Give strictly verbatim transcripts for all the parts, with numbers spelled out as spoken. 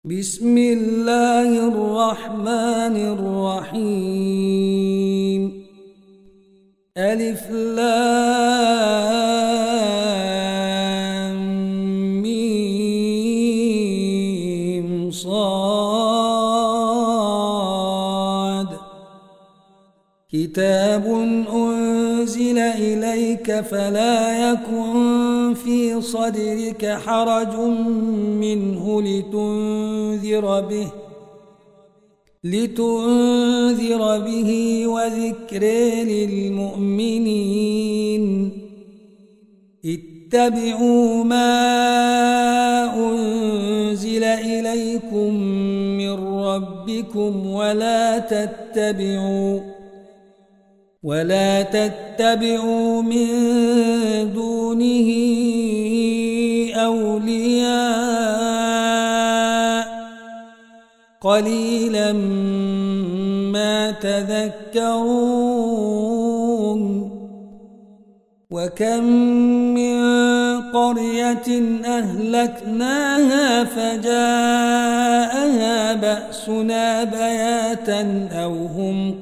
بسم الله الرحمن الرحيم. ألف لام ميم صاد. كتاب أنزل إليك فلا يكن في صدرك حرج منه لتنذر به لتنذر به وذكر للمؤمنين. اتبعوا ما أنزل إليكم من ربكم ولا تتبعوا ولا تتبعوا من دونه أولياء قليلا ما تذكرون. وكم من قرية أهلكناها فجاءها بأسنا بياتا أو هم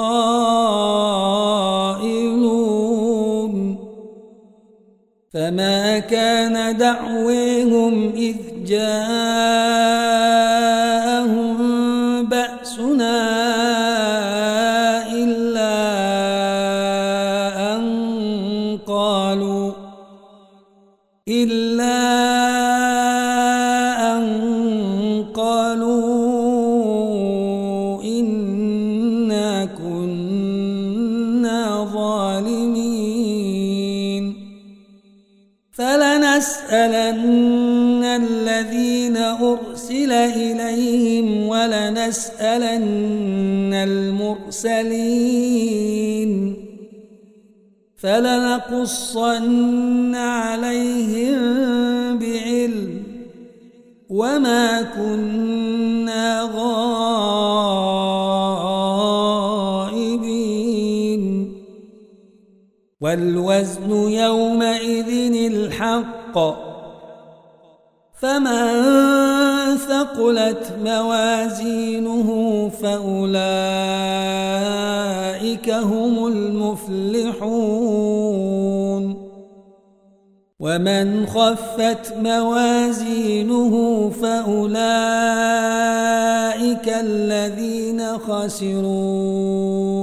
قائلون. فما كان دعويهم إذ جاءهم بأسنا إلا أن قالوا إلا أن قالوا إنا كنا ظالمين. فلنسألن الذين أرسل إليهم ولنسألن المرسلين. فلنقصن عليهم بعلم وما كنا غائبين. والوزن يومئذ الحق. فمن ثقلت موازينه فأولئك هم المفلحون. ومن خفت موازينه فأولئك الذين خسروا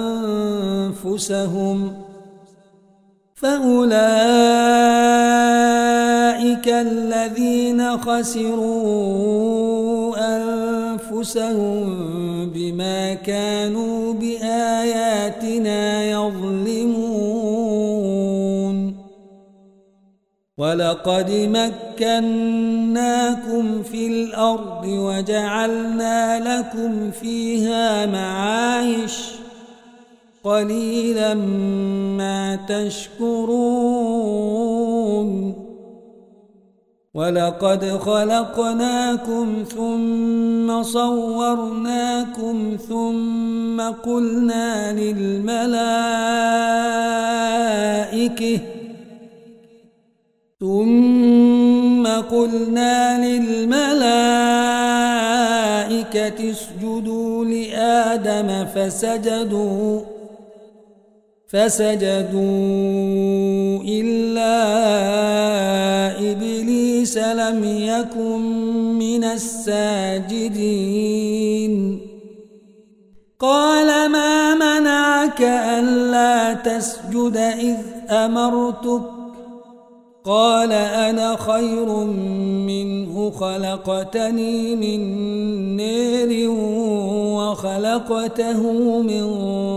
أنفسهم فأولئك الذين خسروا أنفسهم بما كانوا بآياتنا يظلمون. ولقد مكناكم في الأرض وجعلنا لكم فيها معايش قليلا ما تشكرون. ولقد خلقناكم ثم صورناكم ثم قلنا للملائكة ثم قلنا للملائكة اسجدوا لآدم فسجدوا فسجدوا إلا إبليس لم يكن من الساجدين. قال ما منعك ألا تسجد إذ أمرتك؟ قال أنا خير منه خلقتني من نار وخلقته من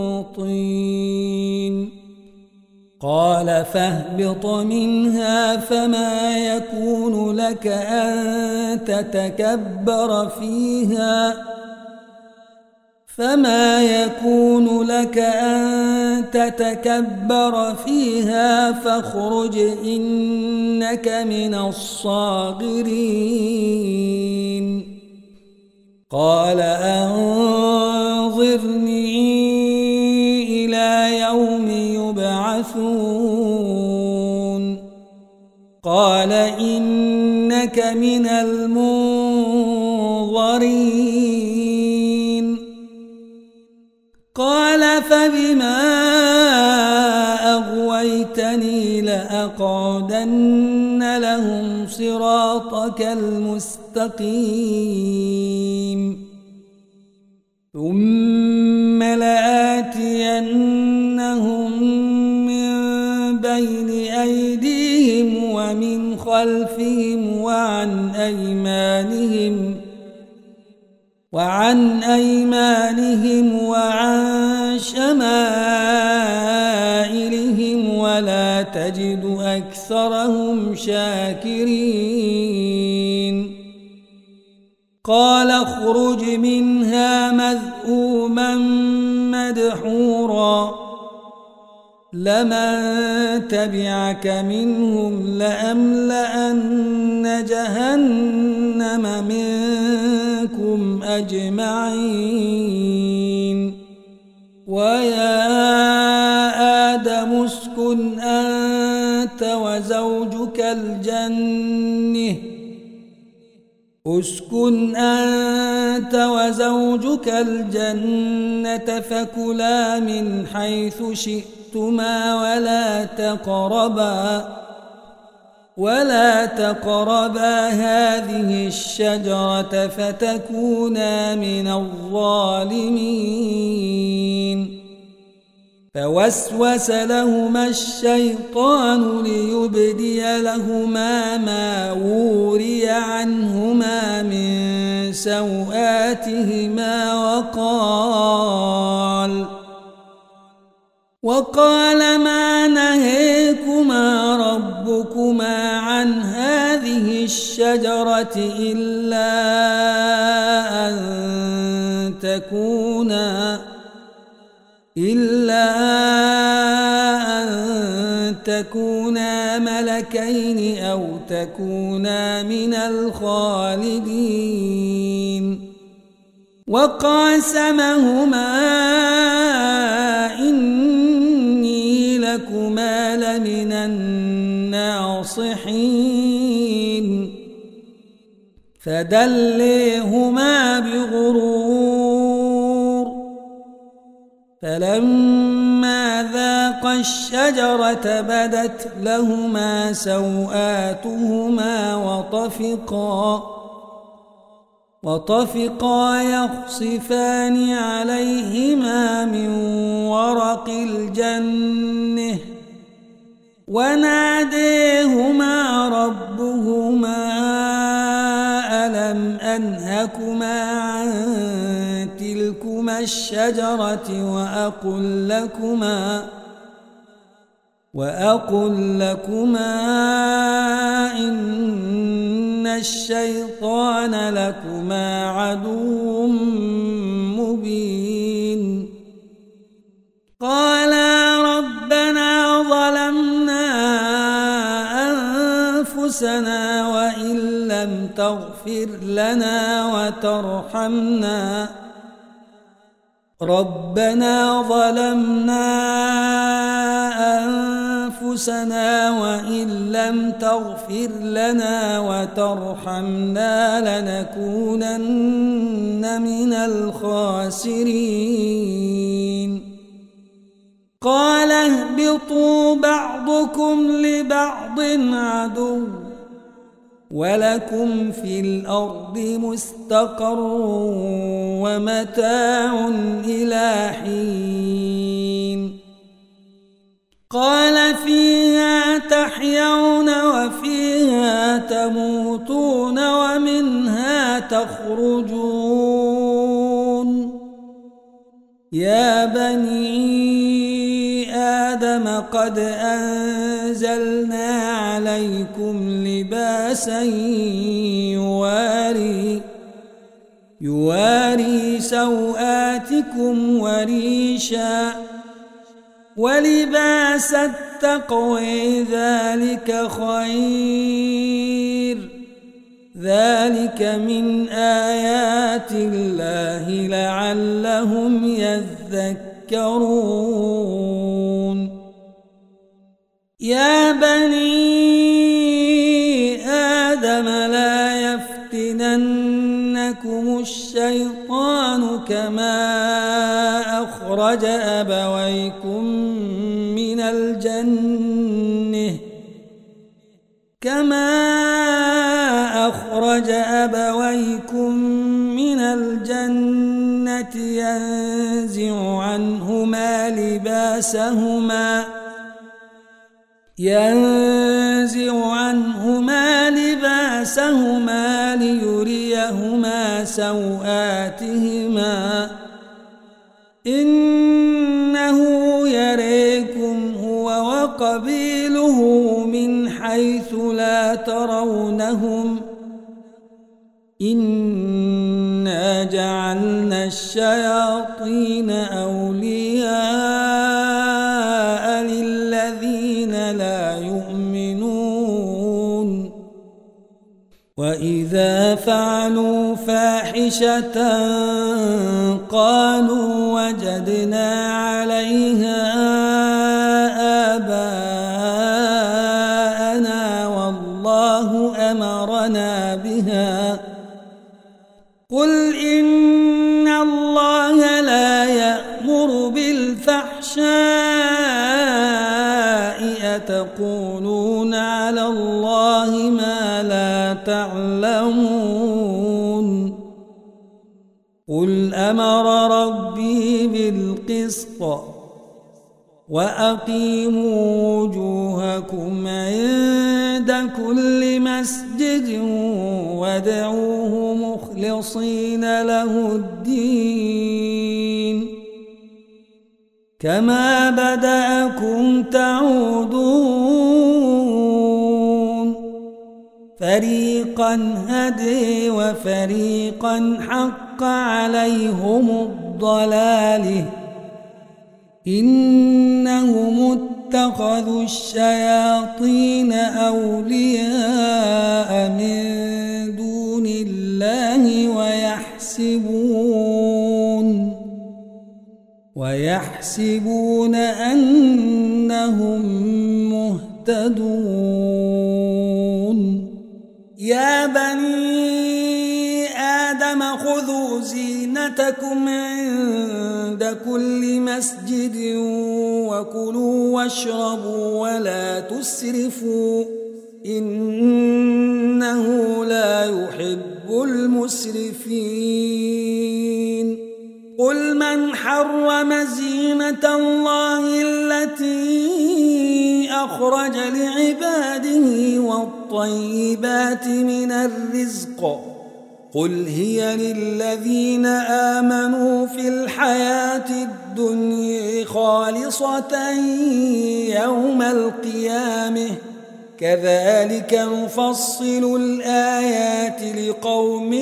طين. قال فاهبط منها فما يكون لك أن تتكبر فيها فما يكون لك أن تتكبر فيها فاخرج إنك من الصاغرين. قال أنظرني إلى يوم يبعثون. قال إنك من المنظرين الآخرين قال فبما أغويتني لأقعدن لهم صراطك المستقيم ثم لآتينهم من بين أيديهم ومن خلفهم وعن أيمانهم وعن أيمانهم وعن شمائلهم ولا تجد أكثرهم شاكرين قال اخرج منها مذءوما مدحورا لمن تبعك منهم لأملأن جهنم منكم أجمعين ويا آدم اسكن أنت وزوجك الجنة اسكن أنت وزوجك الجنة فكلا من حيث شئتما ولا تقربا ولا تقربا هذه الشجرة فتكونا من الظالمين فوسوس لهما الشيطان ليبدي لهما ما وري عنهما من سوآتهما وقال وقال ما نهيكما ربكما عن هذه الشجرة إلا أن تكونا إلا أن تكونا ملكين أو تكونا من الخالدين وقاسمهما إني لكما لمن الناصحين فدليهما بغرور فلما ذاقا الشجرة بدت لهما سوآتهما وطفقا وطفقا يخصفان عليهما من ورق الجنة وناديهما ربهما ألم أنهكما عن تلكما الشجرة وأقل لكما وأقل لكما إن الشيطان لكما عدو مبين قالا ربنا ظلمنا أنفسنا وإن لم تغفر لنا وترحمنا ربنا ظلمنا أنفسنا وإن لم تغفر لنا وترحمنا لنكونن من الخاسرين قال اهبطوا بعضكم لبعض عدو ولكم في الأرض مستقر ومتاع إلى حين قال فيها تحيون وفيها تموتون ومنها تخرجون يا بني آدم قد أنزلنا عليكم لباسا يواري يواري سوآتكم وريشا ولباس التقوى ذلك خير ذلك من آيات الله لعلهم يذكرون يا بني آدم لا يفتننكم ذلكم الشيطان كما أخرج أبويكم من الجنة كما أخرج أبويكم من الجنة ينزع عنهما لباسهما ينزع عنهما لباسهما ليريهما سوآتهما إنه يريكم هو وقبيله من حيث لا ترونهم إنا جعلنا الشياطين أولياء للذين لا يؤمنون وإذا فعلوا فاحشة قالوا وجدنا عليها آباءنا والله أمرنا بها قل إن الله لا يأمر بالفحشاء أتقولون على الله ما لا تعلمون قل أمر ربي بالقسط وأقيموا وجوهكم عند كل مسجد وادعوه مخلصين له الدين كما بدأكم تعودون فريقا هدي وفريقا حق عليهم الضلالة إنهم اتخذوا الشياطين أولياء من دون الله ويحسبون ويحسبون أنهم مهتدون يا بني آدم خذوا زينتكم عند كل مسجد وكلوا واشربوا ولا تسرفوا إنه لا يحب المسرفين قل من حرم زينة الله التي أخرج لعباده والطيبات من الرزق قل هي للذين آمنوا في الحياة الدنيا خالصة يوم القيامة كذلك نفصل الآيات لقوم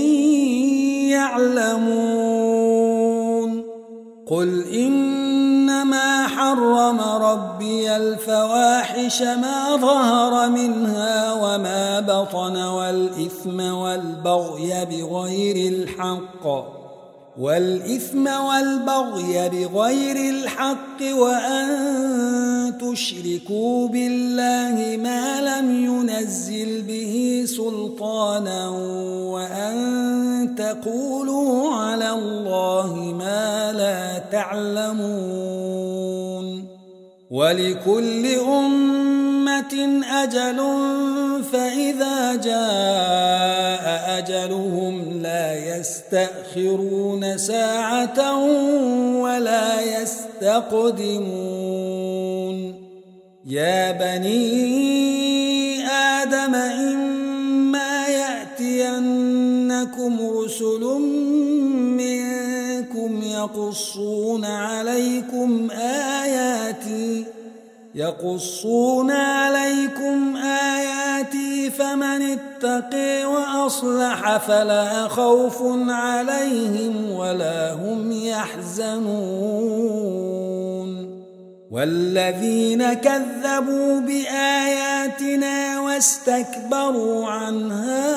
يعلمون قل إنما حرم ربي الفواحش ما ظهر منها وما بطن والإثم والبغي بغير الحق والإثم والبغي بغير الحق وأن تشركوا بالله ما لم ينزل به سلطانا وأن تقولوا على الله ما لا تعلمون ولكل أمة أجل فإذا جاء أجلهم لا يستأخرون ساعة ولا يستقدمون يا بني آدم إما يأتينكم رسل منكم يقصون عليكم آياتي يقصون عليكم آياتي فمن اتقي وأصلح فلا خوف عليهم ولا هم يحزنون والذين كذبوا بآياتنا واستكبروا عنها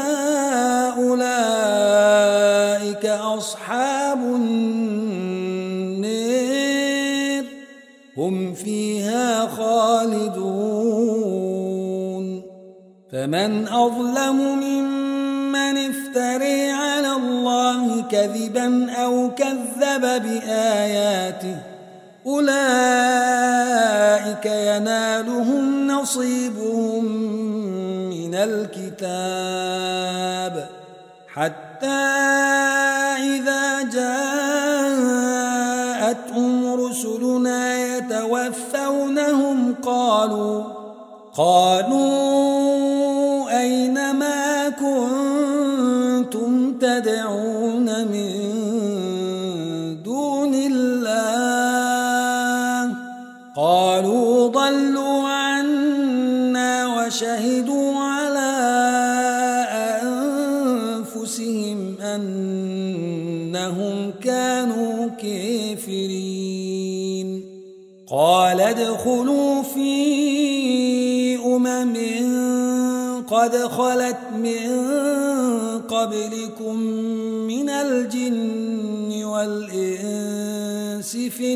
أولئك أصحاب النار هم فيها خالدون فمن أظلم ممن من افتري على الله كذبا أو كذب بآياته أولئك ينالهم نصيبهم من الكتاب حتى إذا جاءتهم رسلنا يتوفونهم قالوا قالوا أين ما كنتم تدعون من دون الله قالوا ضلوا عنا وشهدوا على أنفسهم أنهم كانوا كافرين قال ادخلوا في أمم قد خلت من قبلكم من الجن والإنس في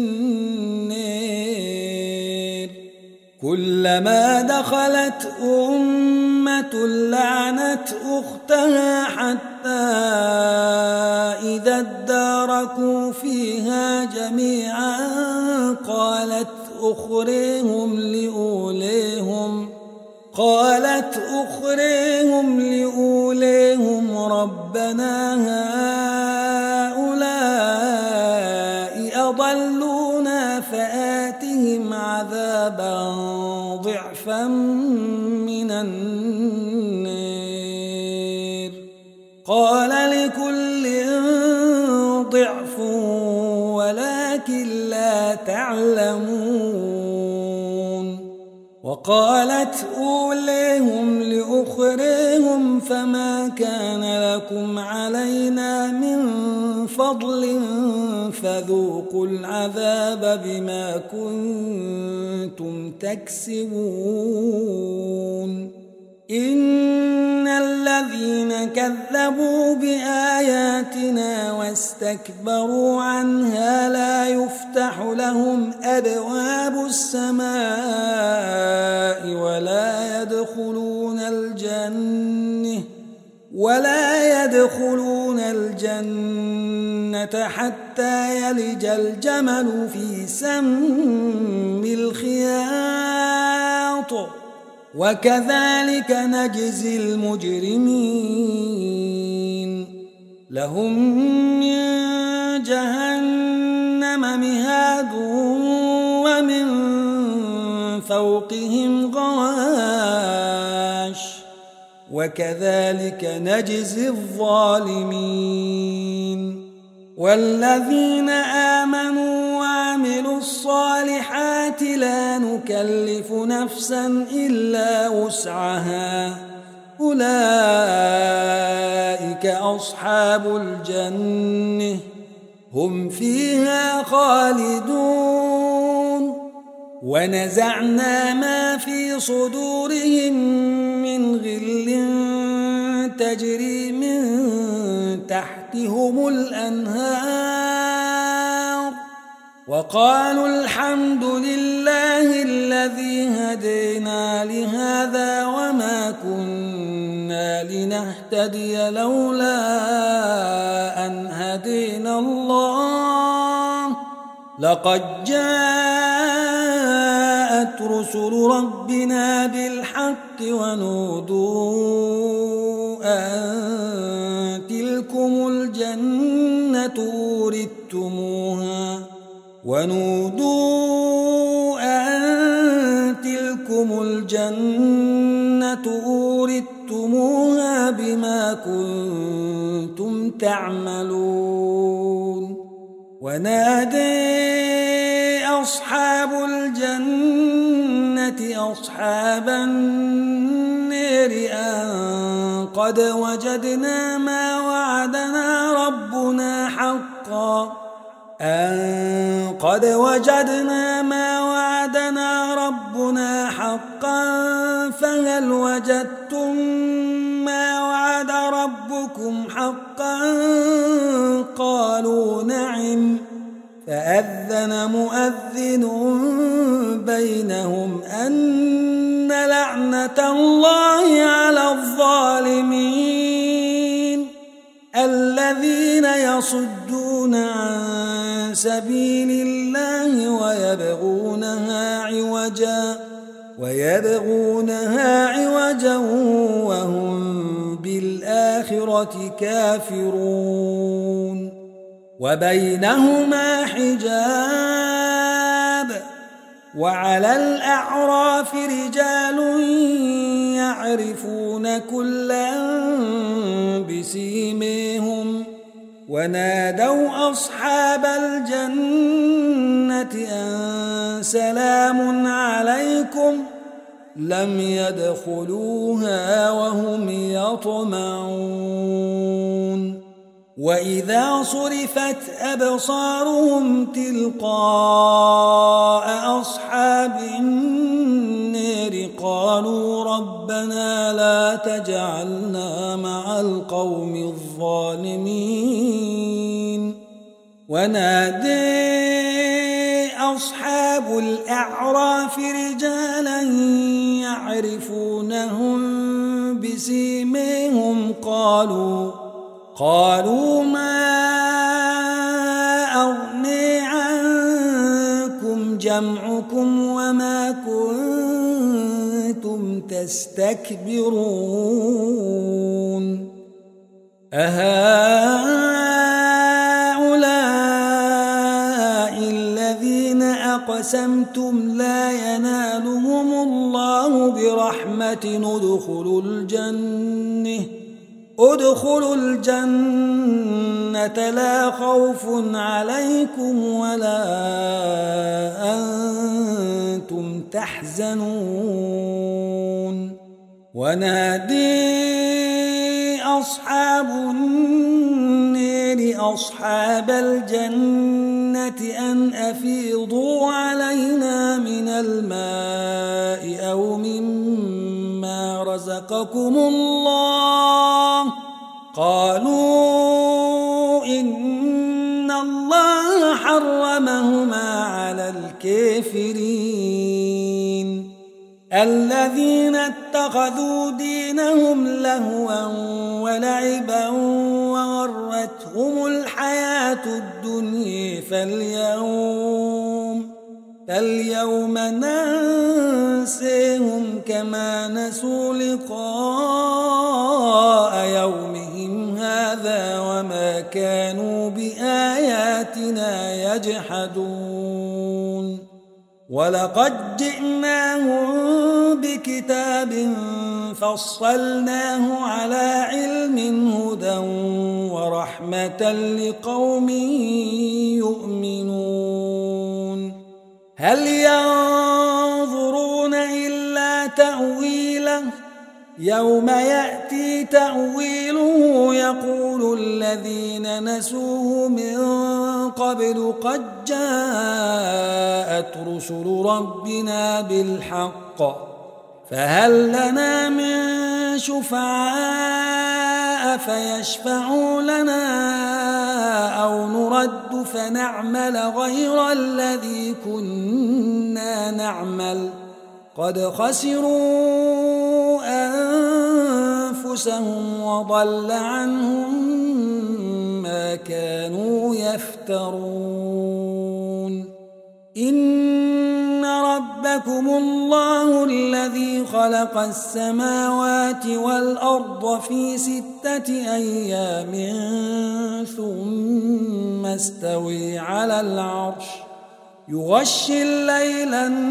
النار كلما دخلت أمة لعنت أختها حتى إذا اداركوا فيها جميعا قالت أخريهم لأوليهم قالت أخريهم لأوليهم ربنا هؤلاء أضلونا فآتهم عذابا ضعفا من النار قال لكل ضعف ولكن لا تعلمون وقالت أوليهم لأخريهم فما كان لكم علينا من فضل فذوقوا العذاب بما كنتم تكسبون إن الذين كذبوا بآياتنا واستكبروا عنها لا يفتح لهم أبواب السماء ولا يدخلون الجنة ولا يدخلون الجنة حتى يلج الجمل في سم الخياط وكذلك نجزي المجرمين لهم من جهنم مهاد ومن فوقهم غواش وكذلك نجزي الظالمين والذين آمنوا وعملوا الصالحات لا نكلف نفسا إلا وسعها أولئك أصحاب الجنة هم فيها خالدون ونزعنا ما في صدورهم من غل تجري من تحتهم الأنهار وقالوا الحمد لله الذي هدينا لهذا وما كنا لنهتدي لولا أن هدينا الله لقد جاءت رسل ربنا بالحق ونودوا أن تلكم الجنة أورثتموها ونودوا أن تلكم الجنة أورثتموها بما كنتم تعملون ونادي أصحاب الجنة أصحاب النار أن قد وجدنا ما وعدنا ربنا حقا أن قد وجدنا ما وعدنا ربنا حقا فهل وجدتم ما وعد ربكم حقا قالوا نعم فأذن مؤذن بينهم أن لعنة الله على الظالمين يصدون عن سبيل الله ويبغونها عوجا ويبغونها عوجا وهم بالآخرة كافرون وبينهما حجاب وعلى الأعراف رجال يعرفون كلا بسيميهم ونادوا أصحاب الجنة أن سلام عليكم لم يدخلوها وهم يطمعون وإذا صرفت أبصارهم تلقاء أصحاب النار قالوا ربنا لا تجعلنا مع القوم الظالمين ونادي أصحاب الأعراف رجالا يعرفونهم بسيميهم قالوا قالوا ما أغني عنكم جمعكم وما كنتم تستكبرون أهؤلاء الذين أقسمتم لا ينالهم الله برحمة ادخلوا الجنة ادخلوا الجنة لا خوف عليكم ولا أنتم تحزنون ونادي أصحاب النار أصحاب الجنة أن أفيضوا علينا من الماء أو مما رزقكم الله قالوا إن الله حرمهما على الكافرين الذين اتخذوا دينهم لهوا ولعبا وغرتهم الحياة الدنيا فاليوم فاليوم ننسيهم كما نسوا لقاء يومهم هذا وما كانوا بآياتنا يجحدون ولقد جئناهم بكتاب فصلناه على علم هدى ورحمة لقوم يؤمنون هل ينظرون إلا تأويله يوم يأتي تأويله يقول الذين نسوه من قبل قد جاءت رسل ربنا بالحق فهل لنا من شفعاء فيشفعوا لنا أو نرد فنعمل غير الذي كنا نعمل قد خسروا أنفسهم وضل عنهم ما كانوا يفترون إن ربكم الله الذي خلق السماوات والأرض في ستة أيام ثم استوي على العرش يغشي الليل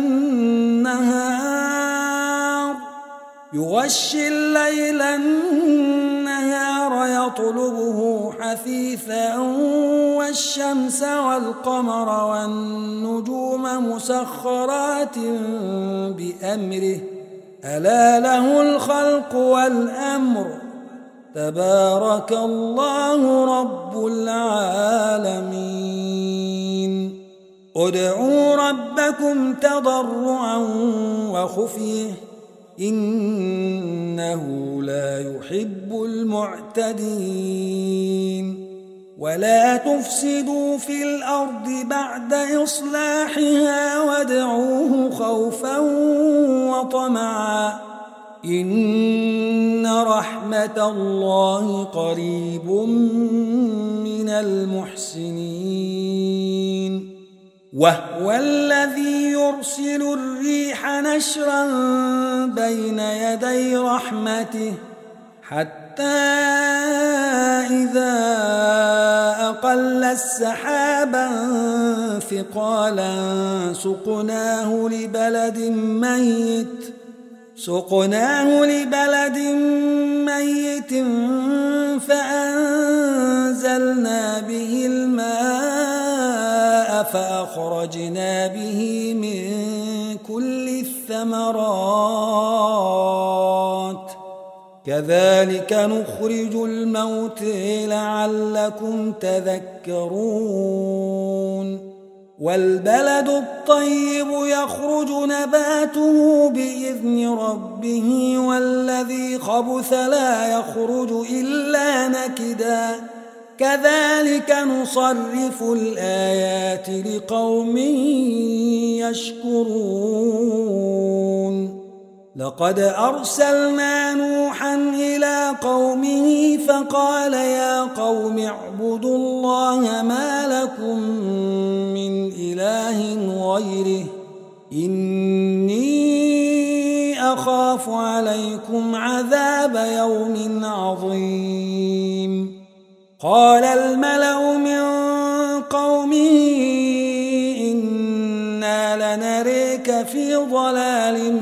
النهار يغشي الليل النهار يطلبه حثيثا والشمس والقمر والنجوم مسخرات بأمره ألا له الخلق والأمر تبارك الله رب العالمين ادعوا ربكم تضرعا وخفيه إنه لا يحب المعتدين ولا تفسدوا في الأرض بعد إصلاحها وادعوه خوفا وطمعا إن رحمة الله قريب من المحسنين وهو الذي يرسل الريح نشرا بين يدي رحمته حتى إذا أقل السحابا ثقالا سقناه لبلد ميت سقناه لبلد ميت فأنزلنا به الماء فأخرجنا به من كل الثمرات كذلك نخرج الموتى لعلكم تذكرون والبلد الطيب يخرج نباته بإذن ربه والذي خبث لا يخرج إلا نكدا كذلك نصرف الآيات لقوم يشكرون لقد أرسلنا نوحا إلى قومه فقال يا قوم اعبدوا الله ما لكم من إله غيره إني أخاف عليكم عذاب يوم عظيم قال الملأ من قومه إنا لنريك في ضلال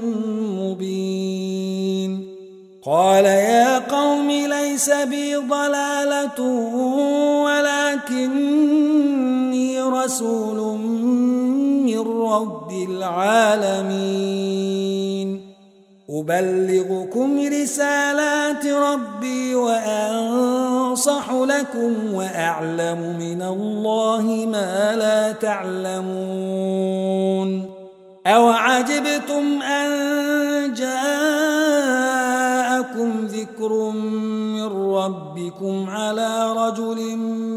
مبين قال يا قوم ليس بي ضلالة ولكني رسول من رب العالمين أبلغكم رسالات ربي وأنصح لكم وأعلم من الله ما لا تعلمون أوعجبتم أن جاءكم ذكر من ربكم على رجل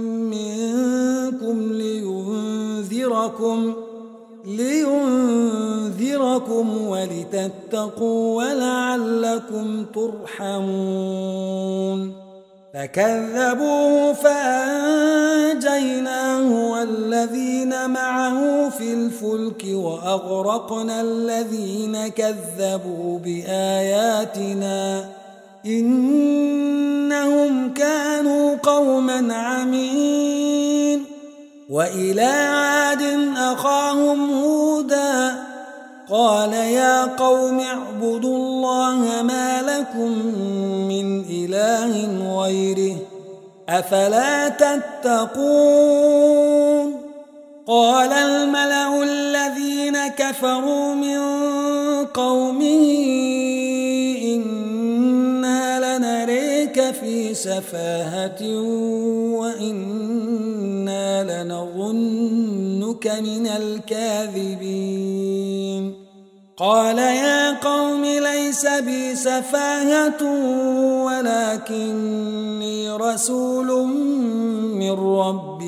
منكم لينذركم لينذركم ولتتقوا ولعلكم ترحمون فكذبوه فأنجيناه والذين معه في الفلك وأغرقنا الذين كذبوا بآياتنا إنهم كانوا قوما عمين وإلى عاد أخاهم هودا قال يا قوم اعبدوا الله ما لكم من إله غيره أفلا تتقون قال الملأ الذين كفروا من قومه إنا لنريك في سفاهة وإنا لنظنك من الكاذبين قال يا قوم ليس بي سفاهة ولكني رسول من رب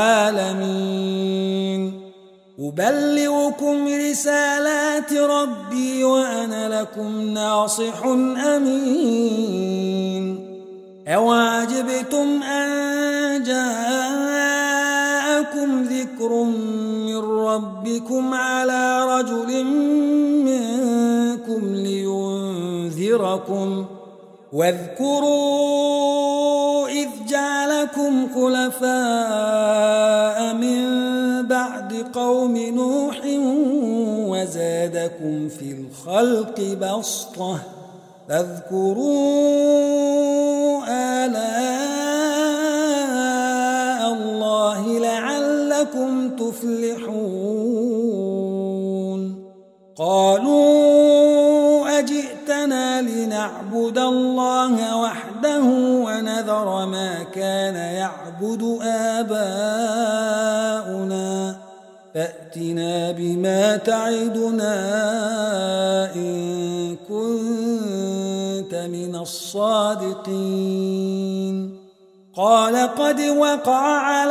العالمين أبلغكم رسالات ربي وأنا لكم ناصح أمين أوعجبتم أن جاءكم ذكر من ربكم على رجل منكم لينذركم واذكروا إذ جعلكم خلفاء من بعد قوم نوح وزادكم في الخلق بسطة فاذكروا آلاء الله لعلكم تفلحون قالوا أجئتنا لنعبد الله وحده ونذر ما كان يعبد آباؤنا فأتنا بما تعدنا إن كنت من الصادقين قال قد وقع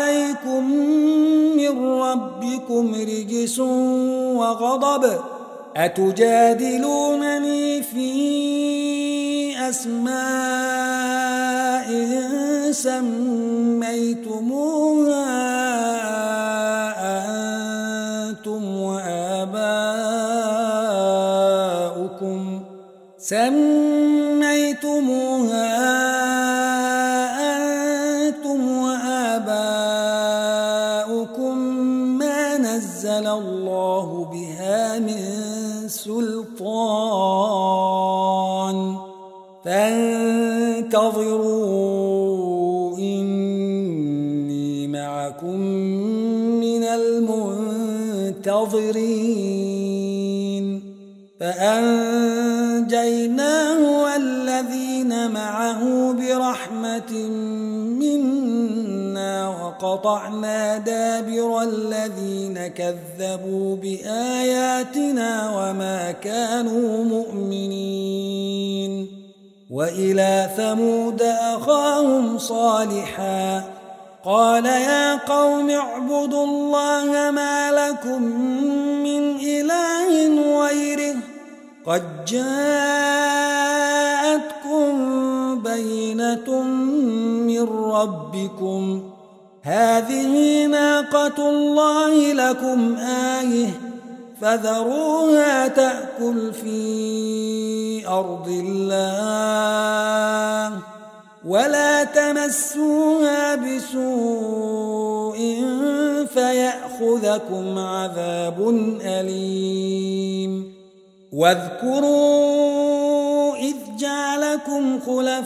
عليكم من ربكم رجس وغضب أتجادلونني في أسماء سميتموها أنتم وآباؤكم سميتموها أنتم وآباؤكم ما نزل الله بها من سلطان فانتظروا إني معكم من المنتظرين فأنجيناه والذين معه برحمة منا وقطعنا دابر الذين كذبوا بآياتنا وما كانوا مؤمنين وإلى ثمود أخاهم صالحا قال يا قوم اعبدوا الله ما لكم من إله غيره قد جاءتكم بينة من ربكم هذه ناقة الله لكم آية فذروها تأكل في أرض الله ولا تمسوها بسوء فيأخذكم عذاب أليم واذكروا إذ جعلكم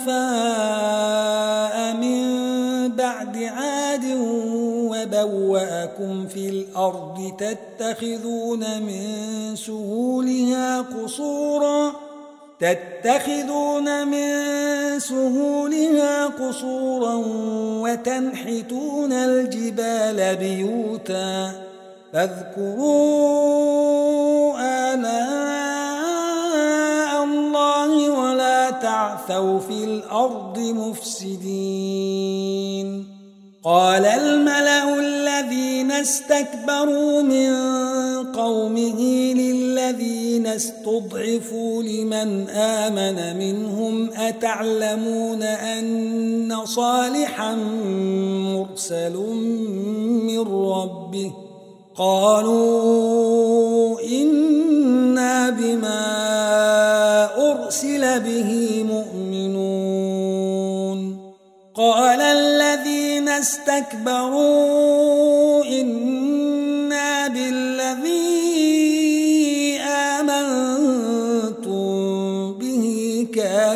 خلفاء من بعد عاد وبوأكم في الأرض تتخذون من سهولها قصورا تتخذون من سهولها قصورا وتنحتون الجبال بيوتا فاذكروا آلاء الله ولا تعثوا في الأرض مفسدين قال الملأ الذين استكبروا من قومه للذين استضعفوا لمن آمن منهم أتعلمون أن صالحا مرسل من ربه قالوا إنا بما أرسل به مؤمنون قال الذين استكبروا إنا بالذي آمنتم به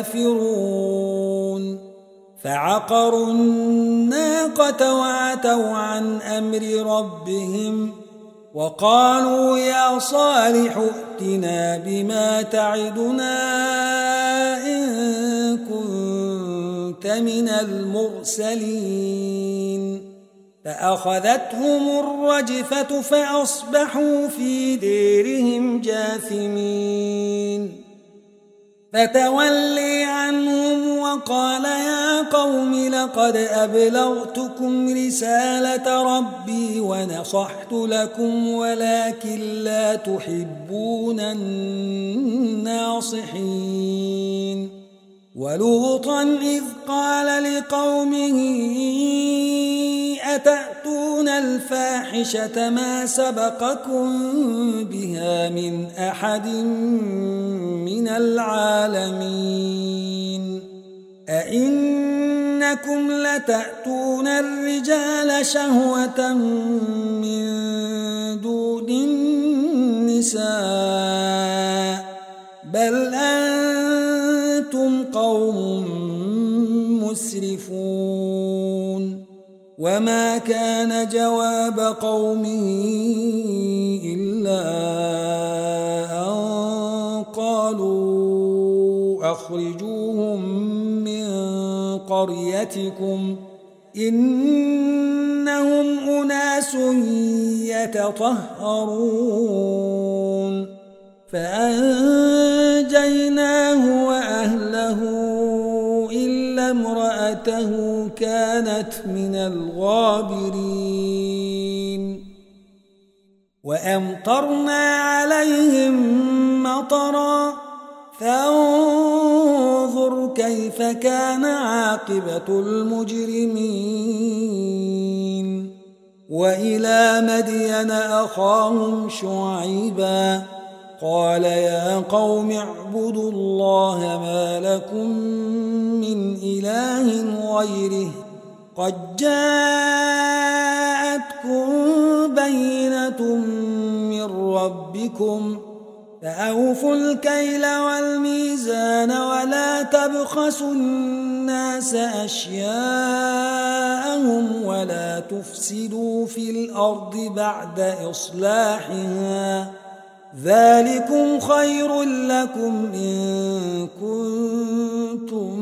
كافرون فعقروا الناقة وعتوا عن أمر ربهم وقالوا يا صالح ائتنا بما تعدنا إن كنت من المرسلين فأخذتهم الرجفة فأصبحوا في ديرهم جاثمين فتولي عنهم وقال يا قوم لقد أبلغتكم رسالة ربي ونصحت لكم ولكن لا تحبون الناصحين ولوطا إذ قال لقومه أتأتون الفاحشة ما سبقكم بها من أحد من العالمين أئنكم لتأتون الرجال شهوة من دون النساء بل أنتم قوم مسرفون وما كان جواب قومه إلا أن قالوا أخرجوهم من قريتكم إنهم أناس يتطهرون فأنجيناه وأهله إلا امرأته كانت من الغابرين وأمطرنا عليهم مطرا فانظر كيف كان عاقبة المجرمين وإلى مدين أخاهم شعيبا قال يا قوم اعبدوا الله ما لكم من إله غيره قد جاءتكم بينة من ربكم فأوفوا الكيل والميزان ولا تبخسوا الناس أشياءهم ولا تفسدوا في الأرض بعد إصلاحها ذلكم خير لكم إن كنتم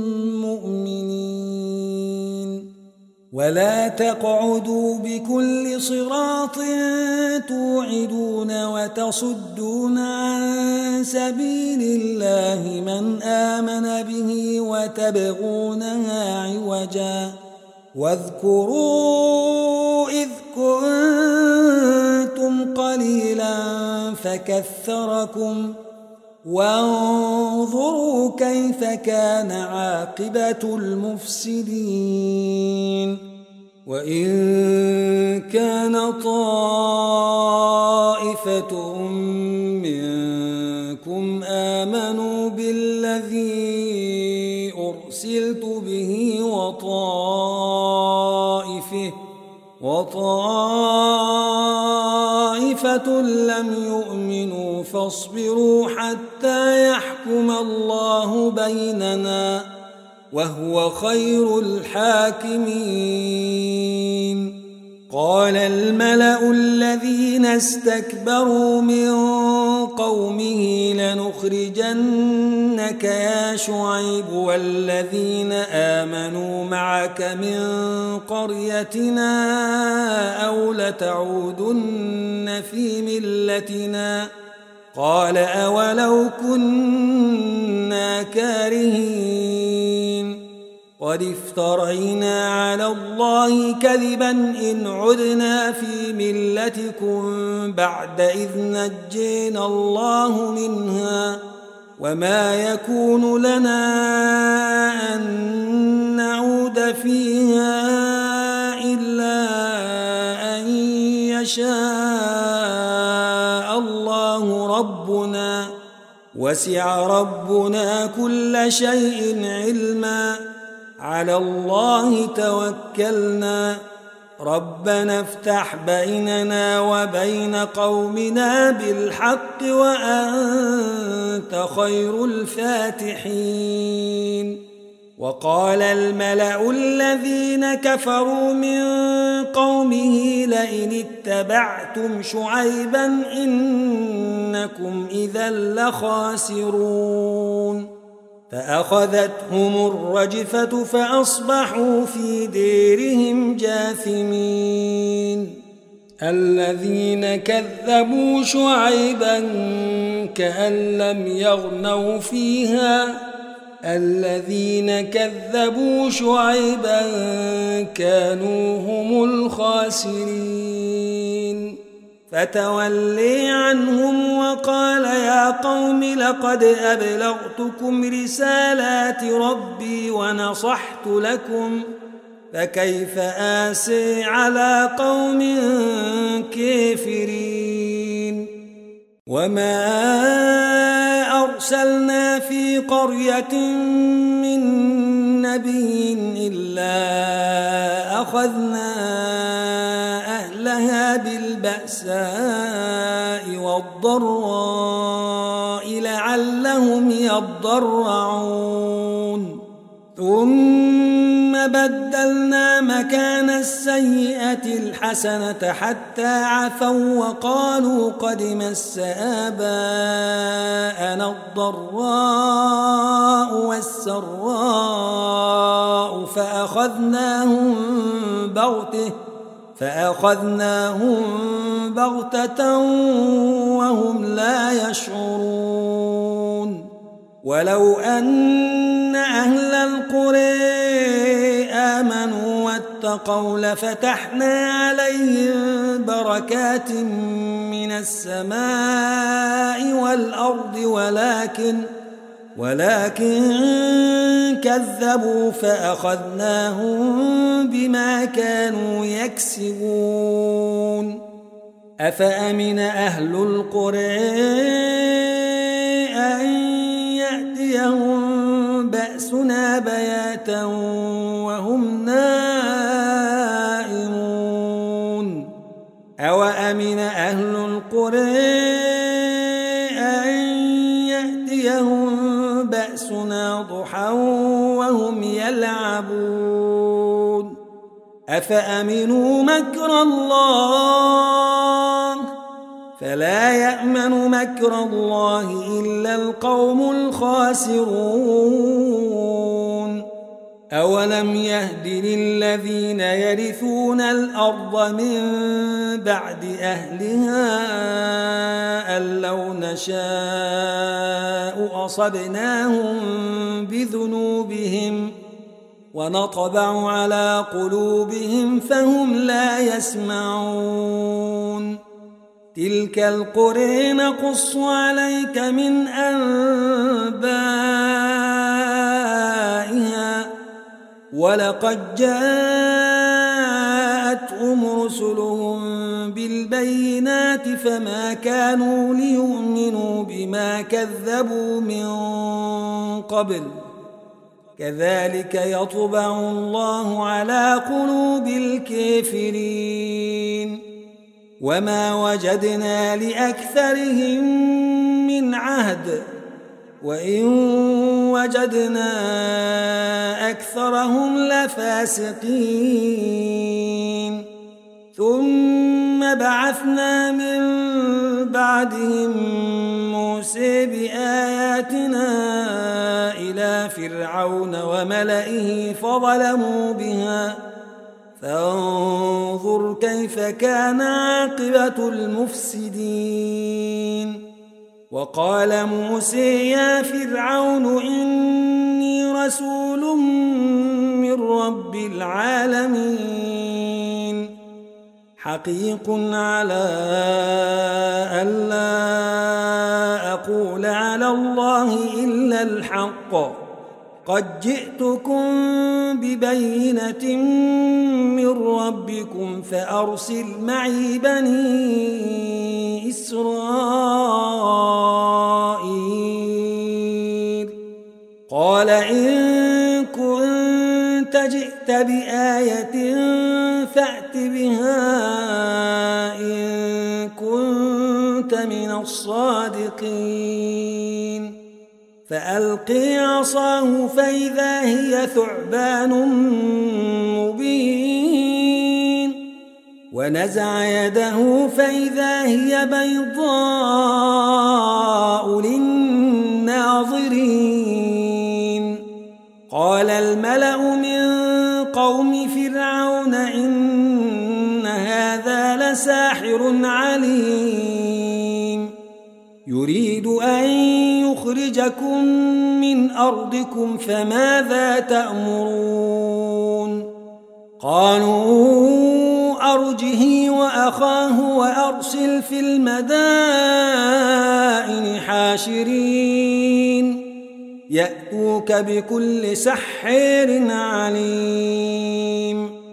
مؤمنين ولا تقعدوا بكل صراط توعدون وتصدون عن سبيل الله من آمن به وتبغونها عوجا واذكروا إذ كنتم قليلا فكثركم وانظروا كيف كان عاقبة المفسدين وإن كان طائفة منكم آمنوا بالذي أرسلت به وطائفة وطائفة لم يؤمنوا فاصبروا حتى يحكم الله بيننا وهو خير الحاكمين قال الملأ الذين استكبروا من قومه لنخرجنك يا شعيب والذين آمنوا معك من قريتنا أو لتعودن في ملتنا قال أولو كنا كارهين قد افترينا على الله كذبا إن عدنا في ملتكم بعد إذ نجينا الله منها وما يكون لنا أن نعود فيها إلا أن يشاء الله ربنا وسع ربنا كل شيء علما على الله توكلنا ربنا افتح بيننا وبين قومنا بالحق وأنت خير الفاتحين وقال الملأ الذين كفروا من قومه لئن اتبعتم شعيبا إنكم إذا لخاسرون فأخذتهم الرجفة فأصبحوا في ديرهم جاثمين الذين كذبوا شعيبا كأن لم يغنوا فيها الذين كذبوا شعيبا كانوا هم الخاسرين فتولي عنهم وقال يا قوم لقد أبلغتكم رسالات ربي ونصحت لكم فكيف آسي على قوم كافرين وما أرسلنا في قرية من نبي إلا أخذنا أهلها بالبأساء والضراء لعلهم يضرعون ثم بدلنا مكان السيئة الحسنة حتى عفوا وقالوا قد مس آباءنا الضراء والسراء فأخذناهم بغتة فأخذناهم بغتة وهم لا يشعرون ولو أن أهل القرى آمنوا اتقوا لفتحنا عليهم بركات من السماء والأرض ولكن ولكن كذبوا فأخذناهم بما كانوا يكسبون أفأمن أهل القرى أن يأتيهم بأسنا بياتا وهم نائمون أوأمن أهل القرى أن يأتيهم بأسنا ضحى وهم يلعبون أفأمنوا مكر الله فلا يأمن مكر الله إلا القوم الخاسرون أولم يهد للذين يرثون الأرض من بعد أهلها أن لو نشاء أصبناهم بذنوبهم ونطبع على قلوبهم فهم لا يسمعون تلك القرى نقص عليك من أنبائها ولقد جاءتهم رسلهم بالبينات فما كانوا ليؤمنوا بما كذبوا من قبل كذلك يطبع الله على قلوب الكافرين وما وجدنا لأكثرهم من عهد وإن وجدنا أكثرهم لفاسقين ثم بعثنا من بعدهم موسى بآياتنا إلى فرعون وملئه فظلموا بها فانظر كيف كان عاقبة المفسدين وقال موسى يا فرعون إني رسول من رب العالمين حقيق على ألا أقول على الله إلا الحق قد جئتكم ببينة من ربكم فأرسل معي بني إسرائيل قال إن كنت جئت بآية فأت بها إن كنت من الصادقين فألقي عصاه فإذا هي ثعبان مبين ونزع يده فإذا هي بيضاء للناظرين قال الملأ من قوم فرعون إن هذا لساحر عليم يريد أن يخرجكم من أرضكم فماذا تأمرون قالوا أرجه وأخاه وأرسل في المدائن حاشرين يأتوك بكل سحر عليم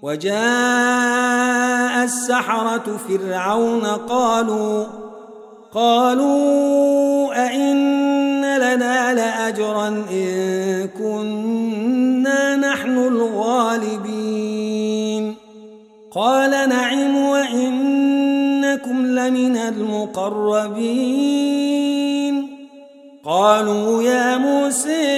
وجاء السحرة فرعون قالوا قالوا أئن لنا لأجرا إن كنا نحن الغالبين قال نعم وإنكم لمن المقربين قالوا يا موسى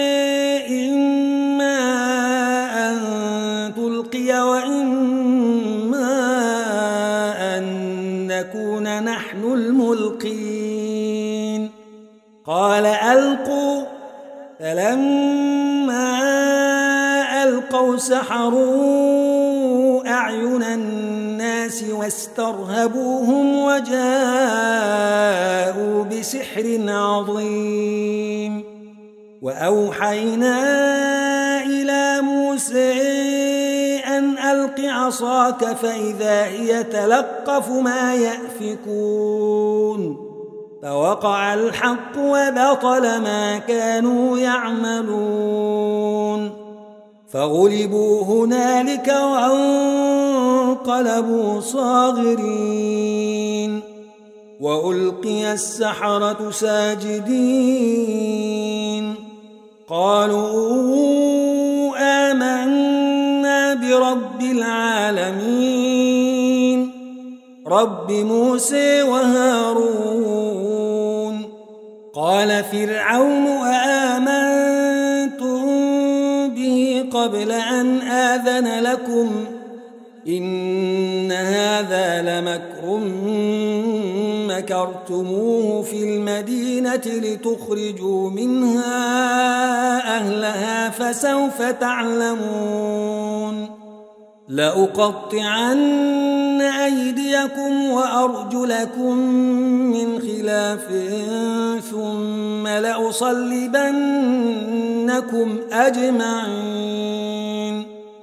إما أن تلقي وإما أن نكون نحن الملقين قال ألقوا فلما ألقوا سحروا أعين الناس واسترهبوهم وجاءوا بسحر عظيم وأوحينا إلى موسى أن عصاك فإذا هي تلقف ما يأفكون فوقع الحق وبطل ما كانوا يعملون فغلبوا هنالك وانقلبوا صاغرين وألقي السحرة ساجدين قالوا آمنا برب العالمين رب موسى وهارون قال فرعون آمنتم به قبل أن آذن لكم إن هذا لمكر مكرتموه في المدينة لتخرجوا منها أهلها فسوف تعلمون لأقطعن أيديكم وأرجلكم من خلاف ثم لأصلبنكم أجمعين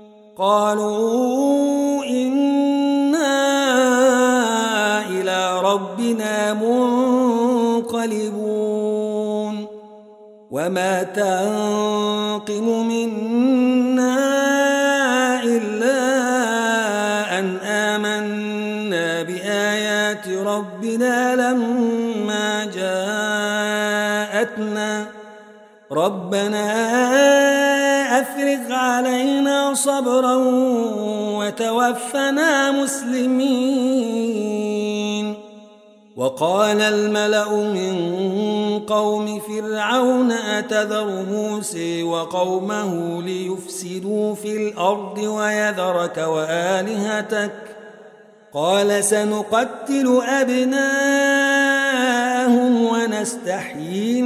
قالوا إنا إلى ربنا منقلبون وما تنقم منا إلا أن آمنا بآيات ربنا لما جاءتنا ربنا أفرغ علينا صبرا وتوفنا مسلمين وقال الملأ من قوم فرعون أتذر موسى وقومه ليفسدوا في الأرض ويذرك وآلهتك قال سنقتل أبناءهم ونستحيي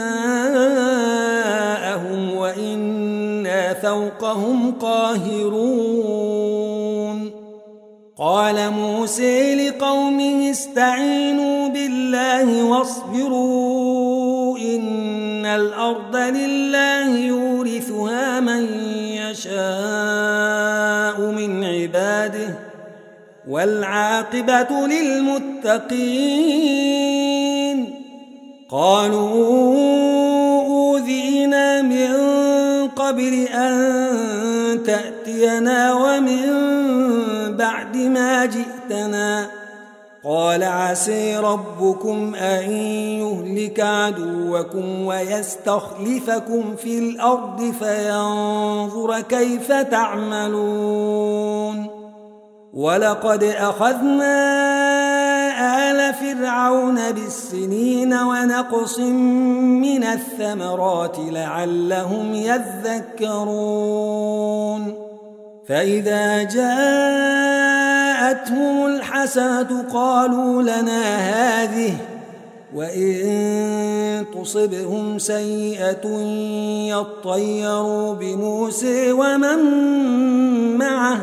نساءهم وإنا فوقهم قاهرون قال موسى لقومه استعينوا بالله واصبروا إن الأرض لله يورثها من يشاء من عباده والعاقبة للمتقين قالوا أوذينا من قبل أن تأتينا ومن بعد ما جئتنا قال عسى ربكم أن يهلك عدوكم ويستخلفكم في الأرض فينظر كيف تعملون ولقد أخذنا آل فرعون بالسنين ونقص من الثمرات لعلهم يذكرون فإذا جاءتهم الحسنة قالوا لنا هذه وإن تصبهم سيئة يطيروا بموسى ومن معه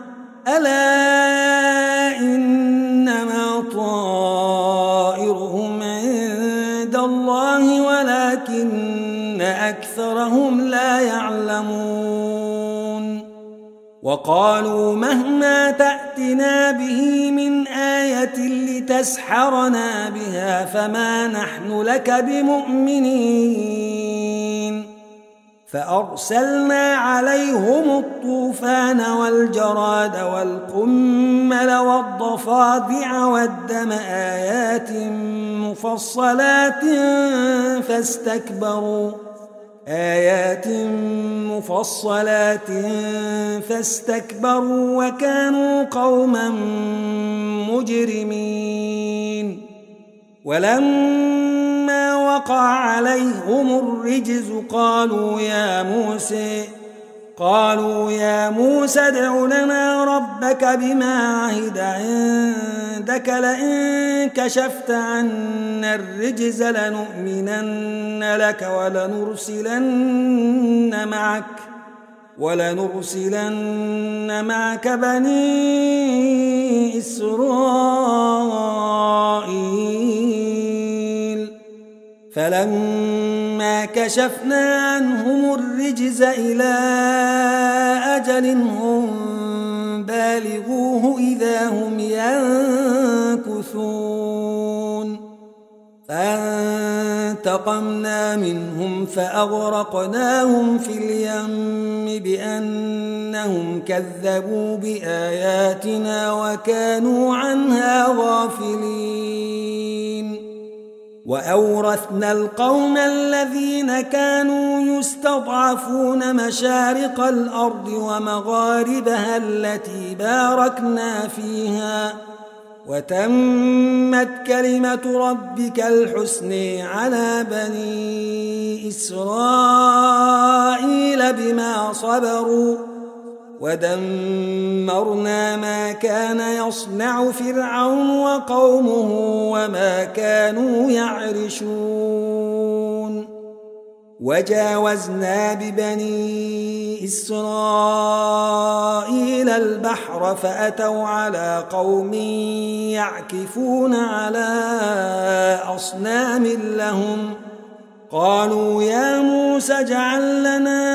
ألا إنما طائرهم عند الله ولكن أكثرهم لا يعلمون وقالوا مهما تأتنا به من آية لتسحرنا بها فما نحن لك بمؤمنين فأرسلنا عليهم الطوفان والجراد والقمل والضفادع والدم آيات مفصلات فاستكبروا آيات مفصلات فاستكبروا وكانوا قوما مجرمين ولما وقع عليهم الرجز قالوا يا موسى قالوا يا موسى ادع لنا ربك بما عهد عندك لئن كشفت عنا الرجز لنؤمنن لك ولنرسلن معك ولنرسلن معك بني إسرائيل فلما كشفنا عنهم الرجز إلى أجل هم بالغوه إذا هم ينكثون فانتقمنا منهم فأغرقناهم في اليم بأنهم كذبوا بآياتنا وكانوا عنها غافلين وأورثنا القوم الذين كانوا يستضعفون مشارق الأرض ومغاربها التي باركنا فيها وتمت كلمة ربك الحسن على بني إسرائيل بما صبروا ودمرنا ما كان يصنع فرعون وقومه وما كانوا يعرشون وجاوزنا ببني إسرائيل البحر فأتوا على قوم يعكفون على أصنام لهم قالوا يا موسى اجعل لنا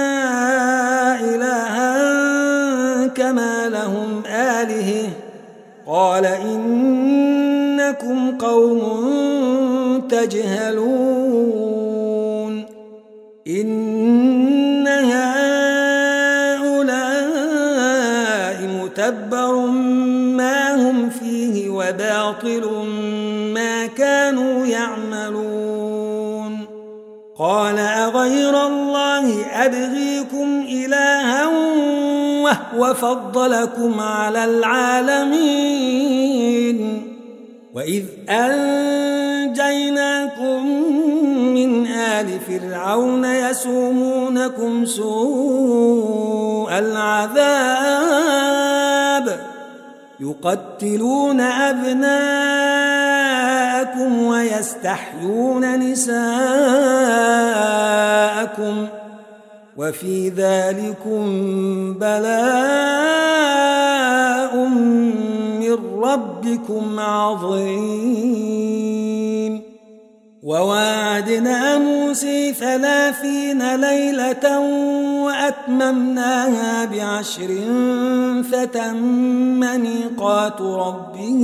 إلها كما لهم آلهة قال إنكم قوم تجهلون إن هؤلاء متبر ما هم فيه وباطل ما كانوا يعملون قال أغير الله أبغيكم إلها وهو فضلكم على العالمين وإذ أنجيناكم من آل فرعون يسومونكم سوء العذاب يقتلون أبناءكم ويستحيون نساءكم وفي ذلكم بلاء من ربكم عظيم وواعدنا موسى ثلاثين ليلة وأتممناها بعشر فتم ميقات ربه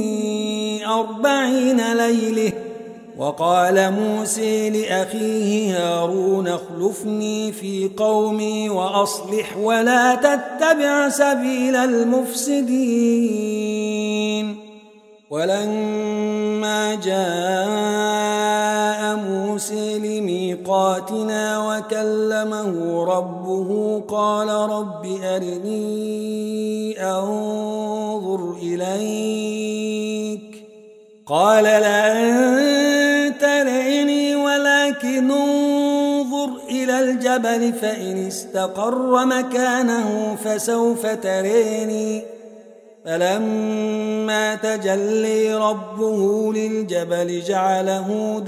أربعين ليلة وقال موسى لأخيه هارون اخلفني في قومي وأصلح ولا تتبع سبيل المفسدين ولما جاء موسى لميقاتنا وكلمه ربه قال رب أرني أنظر إليك قال لن تريني ولكن انظر إلى الجبل فإن استقر مكانه فسوف تريني فلما تجلي ربه للجبل جعله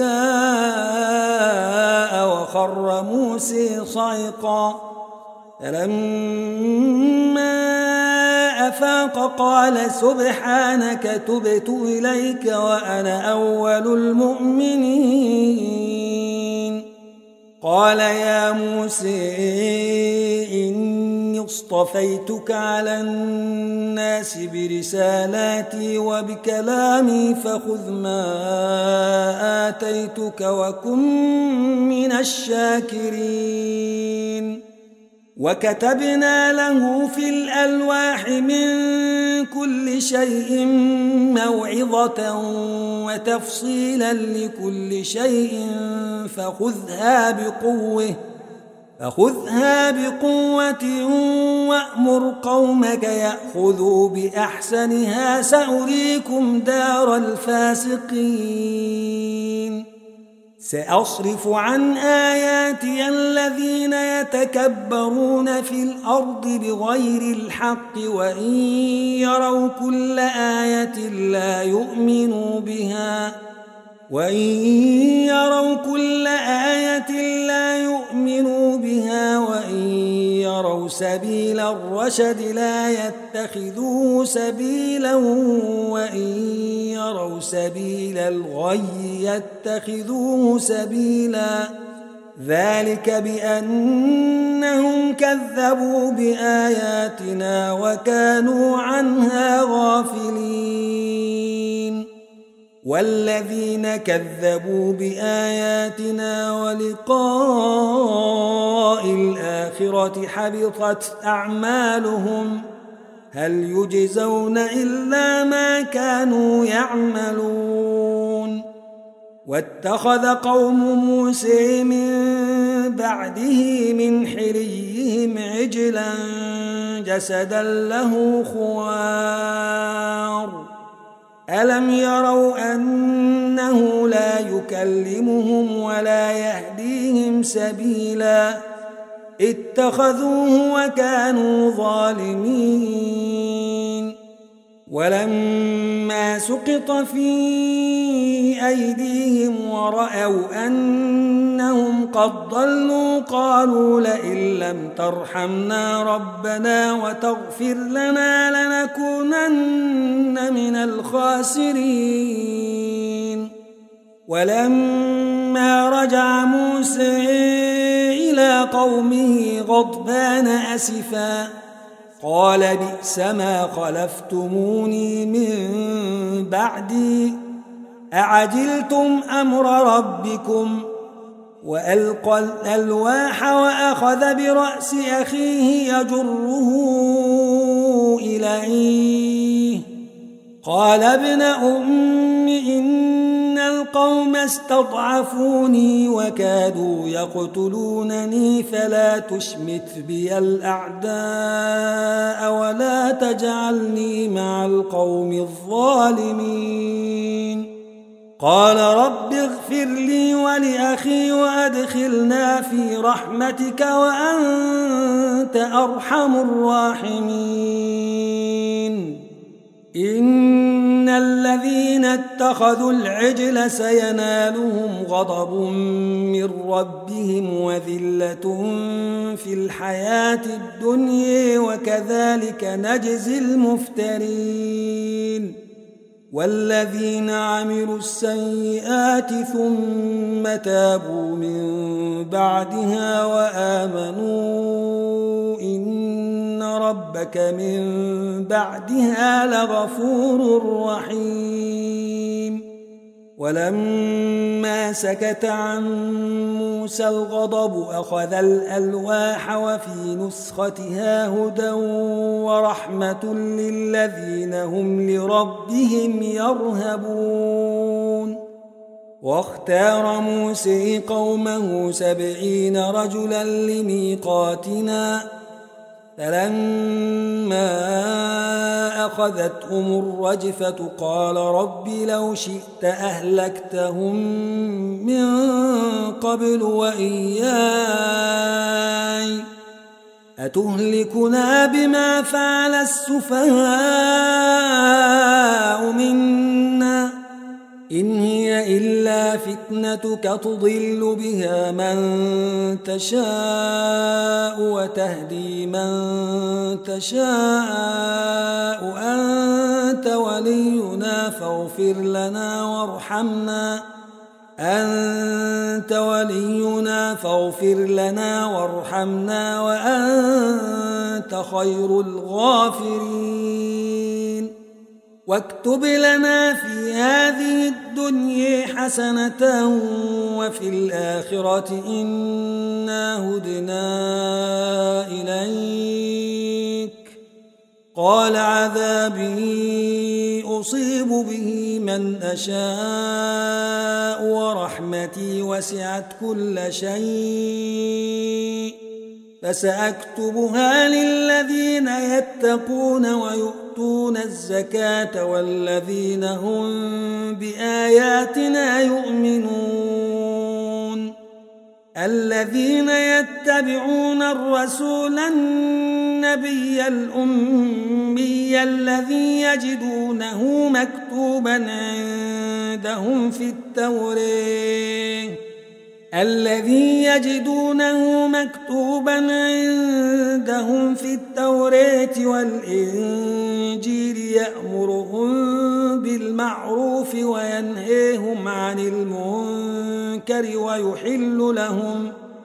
دكاء وخر موسى صعقا فلما أفاق قال سبحانك تبت إليك وأنا أول المؤمنين قال يا موسى إني اصطفيتك على الناس برسالاتي وبكلامي فخذ ما آتيتك وكن من الشاكرين وكتبنا له في الألواح من كل شيء موعظة وتفصيلا لكل شيء فخذها بقوة فخذها بقوة وأمر قومك يأخذوا بأحسنها سأريكم دار الفاسقين سأصرف عن آياتي الذين يتكبرون في الأرض بغير الحق وإن يروا كل آية لا يؤمنوا بها وإن يروا كل آية لا يؤمنوا بها وإن يروا سبيل الرشد لا يتخذوه سبيلا وإن يروا سبيل الغي يتخذوه سبيلا ذلك بأنهم كذبوا بآياتنا وكانوا عنها غافلين والذين كذبوا بآياتنا ولقاء الآخرة حبطت أعمالهم هل يجزون إلا ما كانوا يعملون واتخذ قوم موسى من بعده من حليهم عجلا جسدا له خوار ألم يروا أنه لا يكلمهم ولا يهديهم سبيلا اتخذوه وكانوا ظالمين ولما سقط في أيديهم ورأوا أنهم قد ضلوا قالوا لئن لم ترحمنا ربنا وتغفر لنا لنكونن من الخاسرين ولما رجع موسى إلى قومه غضبان أسفا قال بئس ما خلفتموني من بعدي أعجلتم أمر ربكم وألقى الألواح وأخذ برأس أخيه يجره إليه قال ابن أم إن القوم استضعفوني وكادوا يقتلونني فلا تشمت بي الأعداء ولا تجعلني مع القوم الظالمين قال رب اغفر لي ولأخي وأدخلنا في رحمتك وأنت أرحم الراحمين إن الذين اتخذوا العجل سينالهم غضب من ربهم وذلة في الحياة الدنيا وكذلك نجزي المفترين والذين عملوا السيئات ثم تابوا من بعدها وآمنوا إن ربك من بعدها لغفور رحيم ولما سكت عن موسى الغضب أخذ الألواح وفي نسختها هدى ورحمة للذين هم لربهم يرهبون واختار موسى قومه سبعين رجلا لميقاتنا فلما أخذتهم الرجفة قال رب لو شئت أهلكتهم من قبل وإياي أتهلكنا بما فعل السفهاء منا إن هي إلا فتنتك تضل بها من تشاء وتهدي من تشاء أنت ولينا فاغفر لنا وارحمنا أنت ولينا فاغفر لنا وارحمنا وأنت خير الغافرين واكتب لنا في هذه الدنيا حسنة وفي الآخرة إنا هدنا إليك قال عذابي أصيب به من أشاء ورحمتي وسعت كل شيء فسأكتبها للذين يتقون ويؤتون الزكاة والذين هم بآياتنا يؤمنون الذين يتبعون الرسول النبي الأمي الذي يجدونه مكتوبا عندهم في التوراة الذي يجدونه مكتوبا عندهم في التوراة والإنجيل يأمرهم بالمعروف وينهيهم عن المنكر ويحل لهم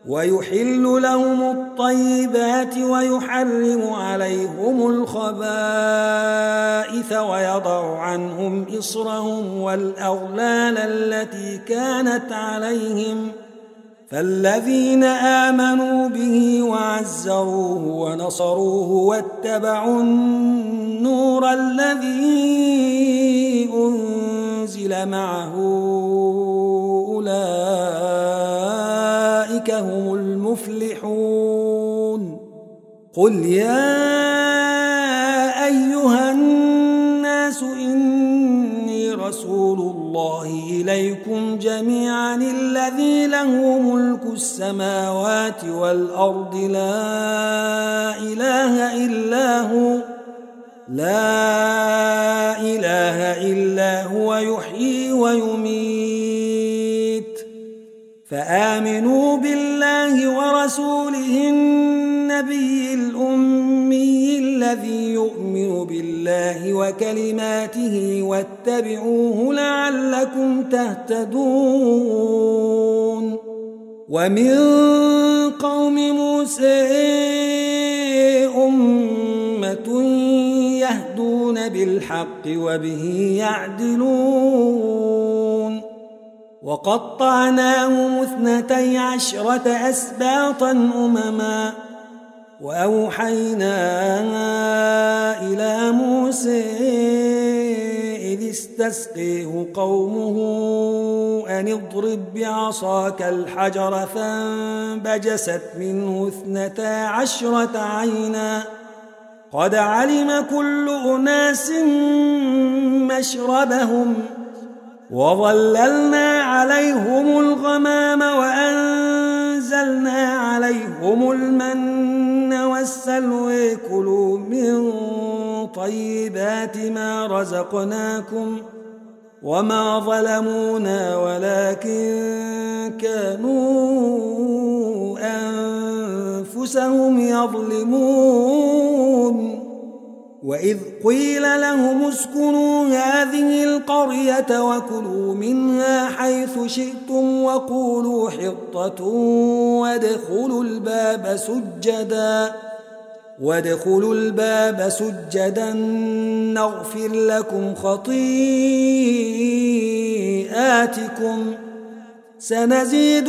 ويحل لهم الطيبات ويحرم عليهم الخبائث ويضع عنهم إصرهم والأغلال التي كانت عليهم فالذين آمنوا به وعزروه ونصروه واتبعوا النور الذي أنزل معه أولئك هم المفلحون. قل يا أيها الناس إني رسول الله إليكم جميعا الذي له ملك السماوات والأرض لا إله إلا هو لا إله إلا هو يحيي ويميت فآمنوا بالله ورسوله النبي الأمي الذي يؤمن بالله وكلماته واتبعوه لعلكم تهتدون. ومن قوم موسى أمة يهدون بالحق وبه يعدلون. وقطعناهم اثنتي عشرة أسباطا أمما وأوحينا إلى موسى إذ استسقيه قومه أن اضرب بعصاك الحجر فانبجست منه اثنتا عشرة عينا قد علم كل أناس مشربهم وظللنا عليهم الغمام وأنزلنا عليهم المن والسلوى كلوا من طيبات ما رزقناكم وما ظلمونا ولكن كانوا أنفسهم يظلمون. وإذ قيل لهم اسكنوا هذه القرية وكلوا منها حيث شئتم وقولوا حطة وادخلوا الباب سجدا وادخلوا الباب سجدا نغفر لكم خطيئاتكم سنزيد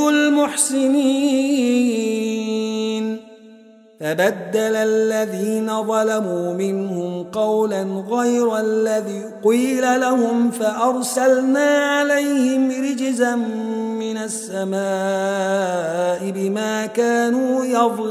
المحسنين. فبدل الذين ظلموا منهم قولا غير الذي قيل لهم فأرسلنا عليهم رجزا من السماء بما كانوا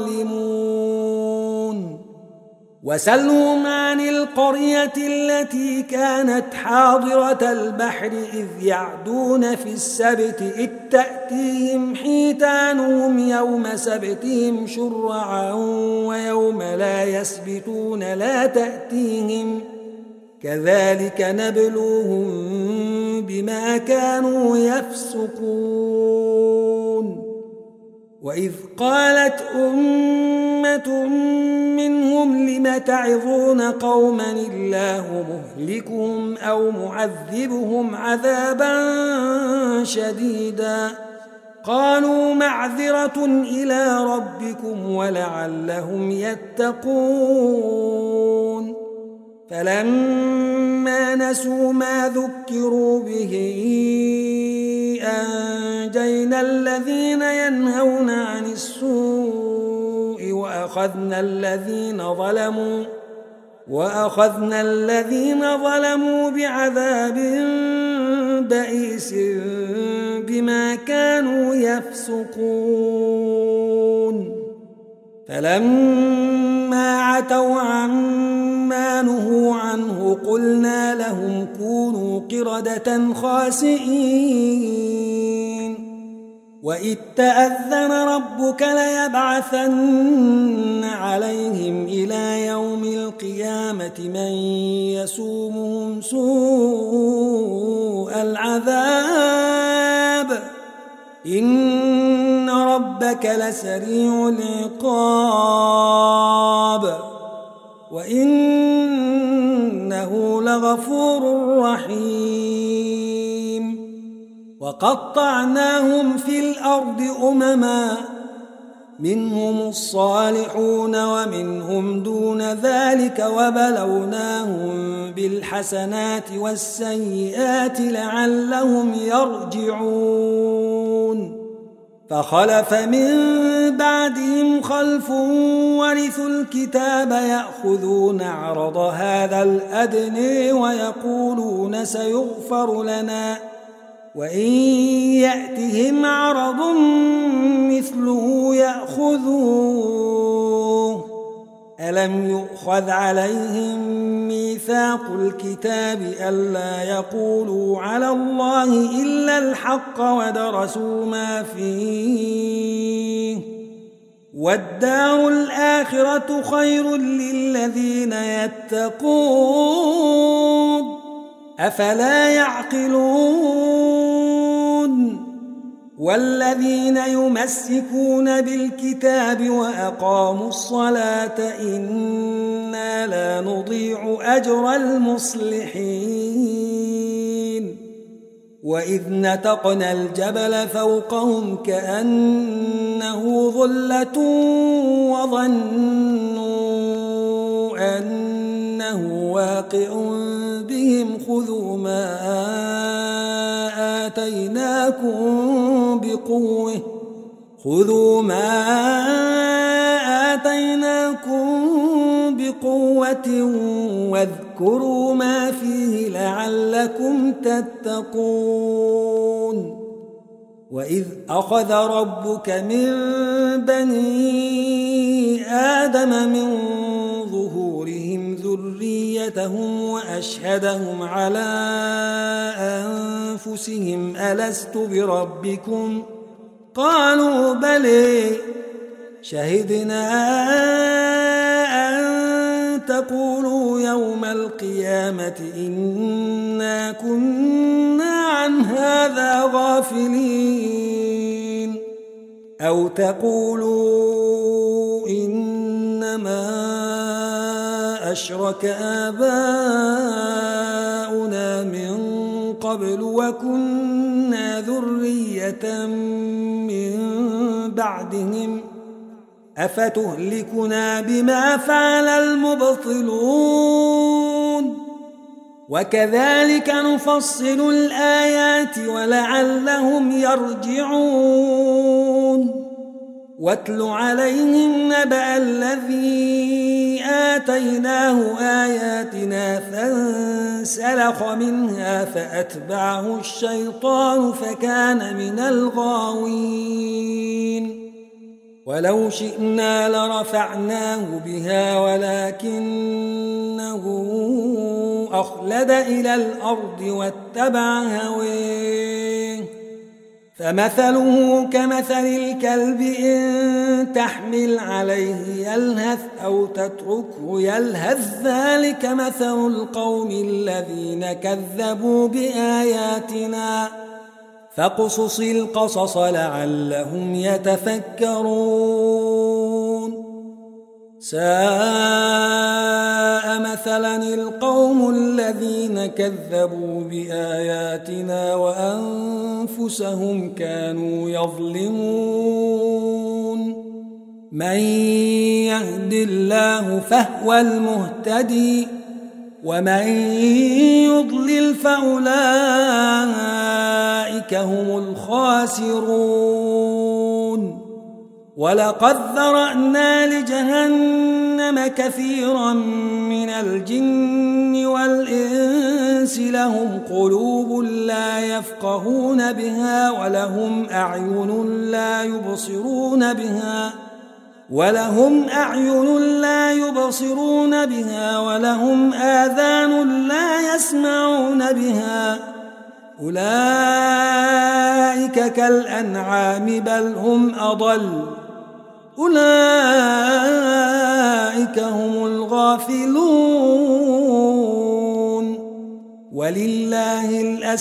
يظلمون. وسلهم عن القرية التي كانت حاضرة البحر إذ يعدون في السبت إذ تأتيهم حيتانهم يوم سبتهم شرعا ويوم لا يسبتون لا تأتيهم كذلك نبلوهم بما كانوا يفسقون. وإذ قالت أمة منهم لم تعظون قوما الله مهلكهم أو معذبهم عذابا شديدا قالوا معذرة إلى ربكم ولعلهم يتقون. فلما نسوا ما ذكروا به أنجينا الذين ينهون عن السوء وأخذنا الذين ظلموا وأخذنا الذين ظلموا بعذاب بئيس بما كانوا يفسقون. فلما عتوا عما نهوا عنه قلنا لهم كونوا قردة خاسئين. وإذ تأذن ربك ليبعثن عليهم إلى يوم القيامة من يسومهم سوء العذاب إن ربك لسريع العقاب وإنه لغفور رحيم. وقطعناهم في الأرض أمما منهم الصالحون ومنهم دون ذلك وبلوناهم بالحسنات والسيئات لعلهم يرجعون فخلف من بعدهم خلف ورثوا الكتاب يأخذون عرض هذا الأدنى ويقولون سيغفر لنا وإن يأتهم عرض مثله يأخذوه ألم يؤخذ عليهم ميثاق الكتاب ألا يقولوا على الله إلا الحق ودرسوا ما فيه والدار الآخرة خير للذين يتقون أفلا يعقلون والذين يمسكون بالكتاب وأقاموا الصلاة إنا لا نضيع أجر المصلحين وإذ نتقنا الجبل فوقهم كأنه ظلة وظنوا أنه واقع بهم خذوا ما آتيناكم بقوة خذوا ما آتيناكم بقوة واذكروا ما فيه لعلكم تتقون وإذ أخذ ربك من بني آدم من ظهورهم ذريتهم وأشهدهم على أنفسهم ألست بربكم قالوا بلى شهدنا أن تقولوا يوم القيامة إنا كنا عن هذا غافلين أو تقولوا إنما أشرك آباؤنا من قبل وكنا ذرية من بعدهم أفتهلكنا بما فعل المبطلون وكذلك نفصل الآيات ولعلهم يرجعون واتل عليهم نبأ الذي آتيناه آياتنا فانسلخ منها فأتبعه الشيطان فكان من الغاوين ولو شئنا لرفعناه بها ولكنه أخلد إلى الأرض واتبع هويه فمثله كمثل الكلب إن تحمل عليه يلهث أو تتركه يلهث ذلك مثل القوم الذين كذبوا بآياتنا فاقصص القصص لعلهم يتفكرون ساء مثلا القوم الذين كذبوا بآياتنا وأنفسهم كانوا يظلمون من يهد الله فهو المهتدي ومن يضلل فأولئك هم الخاسرون ولقد ذرأنا لجهنم كثيرا من الجن والإنس لهم قلوب لا يفقهون بها ولهم أعين لا يبصرون بها ولهم أعين لا يبصرون بها ولهم آذان لا يسمعون بها أولئك كالأنعام بل هم أضل أولئك هم الغافلون ولله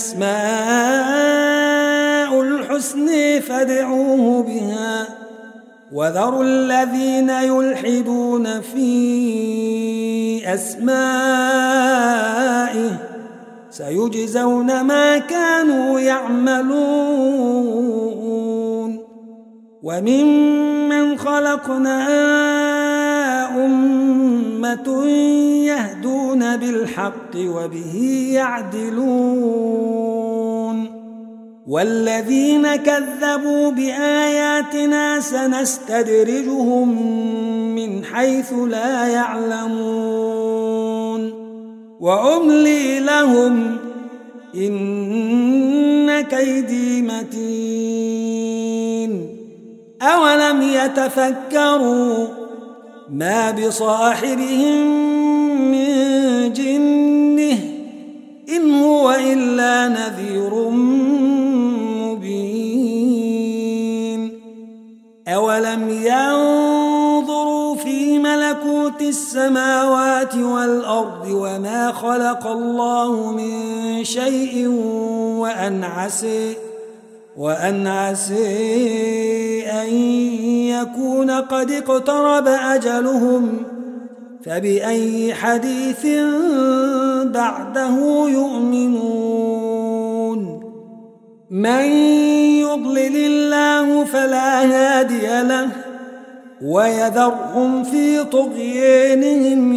الأسماء الحسنى فادعوه بها وذروا الذين يلحدون في أسمائه سيجزون ما كانوا يعملون وممن خلقنا أمة يهدون بالحق وبه يعدلون والذين كذبوا بآياتنا سنستدرجهم من حيث لا يعلمون وأملي لهم إن كيدي متين أولم يتفكروا ما بصاحبهم من جنة إن هو إلا نذير مبين أولم ينظروا في ملكوت السماوات والأرض وما خلق الله من شيء وأن عسى وأن عسى أن يكون قد اقترب أجلهم فبأي حديث بعده يؤمنون من يضلل الله فلا هادي له ويذرهم في طغيانهم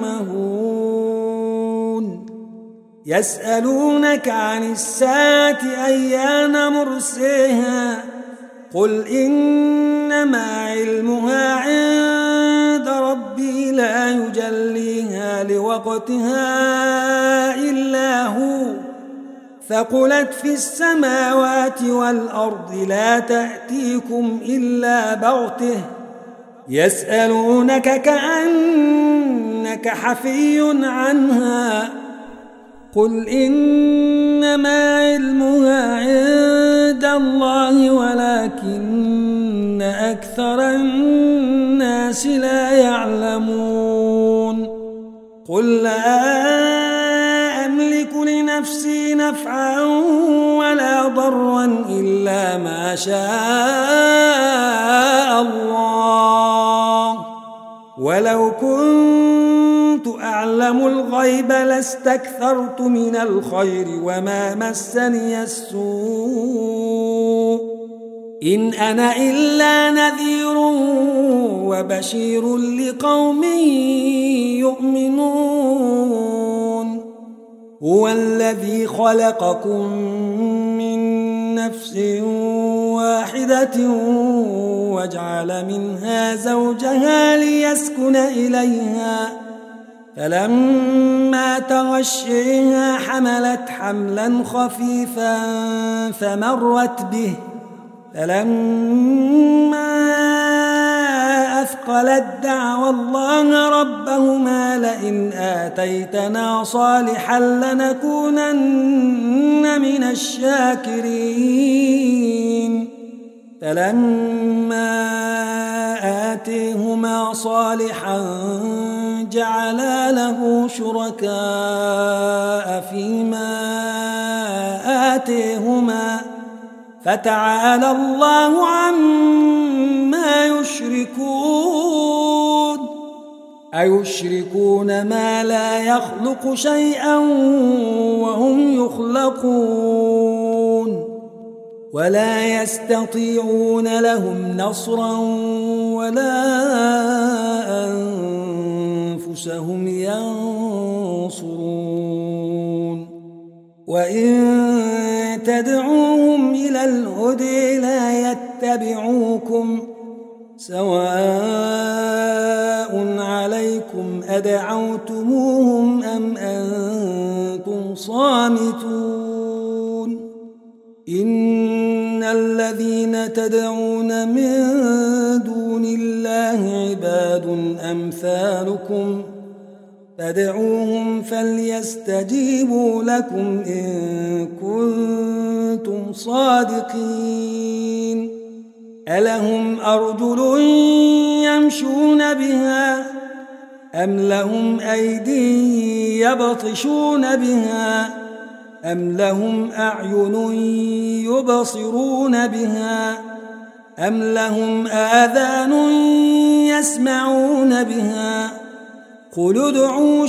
يعمهون يسألونك عن الساعة أيان مرساها قل إنما علمها عند ربي لا يجليها لوقتها إلا هو ثقلت في السماوات والأرض لا تأتيكم إلا بغته يسألونك كأنك حفي عنها قل إنما علمها عند الله ولكن أكثر الناس لا يعلمون قل لا أملك لنفسي نفعا ولا ضرا إلا ما شاء الله ولو كنت أعلم الغيب لاستكثرت من الخير وما مسني السوء إن أنا إلا نذير وبشير لقوم يؤمنون هو الذي خلقكم من نفس واحدة وجعل منها زوجها ليسكن إليها فلما تغشيها حملت حملا خفيفا فمرت به فلما أثقلت دعوا الله ربهما لئن آتيتنا صالحا لنكونن من الشاكرين فلما آتيهما صالحا جعلا له شركاء فيما آتيهما فتعالى الله عما يشركون أيشركون ما لا يخلق شيئا وهم يخلقون ولا يستطيعون لهم نصرا ولا أنفسهم ينصرون وإن تدعوهم إلى الهدى لا يتبعوكم سواء عليكم أدعوتموهم أم أنتم صامتون إن الذين تدعون من دون الله عباد أمثالكم فادعوهم فليستجيبوا لكم إن كنتم صادقين ألهم أرجل يمشون بها أم لهم أيدي يبطشون بها أم لهم أعين يبصرون بها أم لهم آذان يسمعون بها قل ادعوا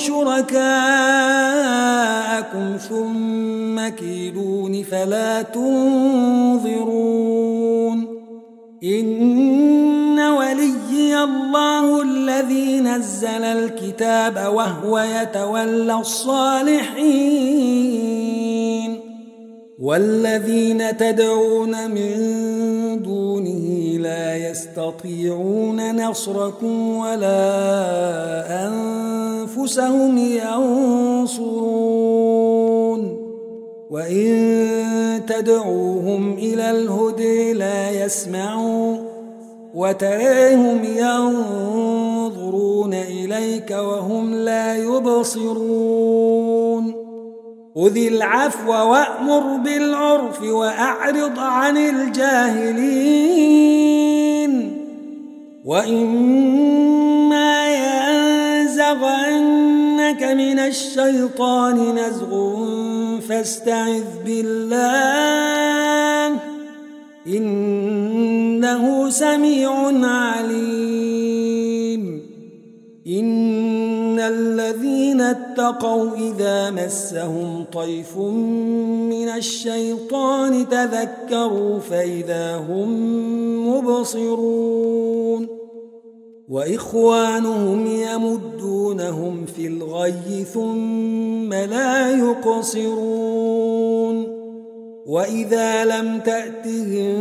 شركاءكم ثم كيدون فلا تنظرون إن وليي الله الذي نزل الكتاب وهو يتولى الصالحين والذين تدعون من دونه لا يستطيعون نصركم ولا أنفسهم ينصرون وإن تدعوهم إلى الهدى لا يسمعوا وتراهم ينظرون إليك وهم لا يبصرون خذ العفو وأمر بالعرف وأعرض عن الجاهلين وإما ينزغنك من الشيطان نزغ فاستعذ بالله إنه سميع عليم إن الذين اتقوا إذا مسهم طيف من الشيطان تذكروا فإذا هم مبصرون وإخوانهم يمدونهم في الغي ثم لا يقصرون وإذا لم تأتهم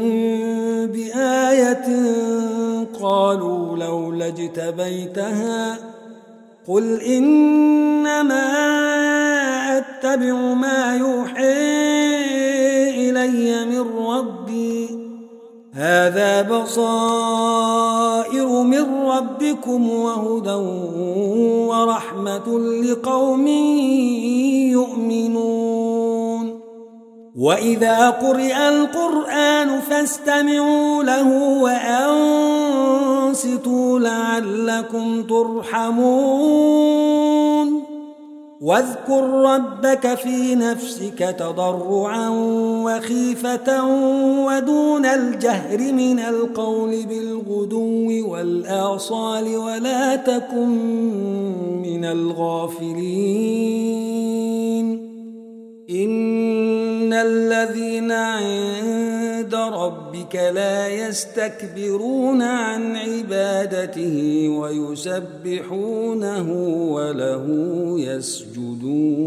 بآية قالوا لولا اجتبيتها قل إنما أتبع ما يوحى إلي من ربي هذا بصائر من ربكم وهدى ورحمة لقوم يؤمنون وإذا قرئ القرآن فاستمعوا له وأنصتوا لعلكم ترحمون واذكر ربك في نفسك تضرعا وخيفة ودون الجهر من القول بالغدو والآصال ولا تكن من الغافلين إن الذين عند ربك لا يستكبرون عن عبادته ويسبحونه وله يسجدون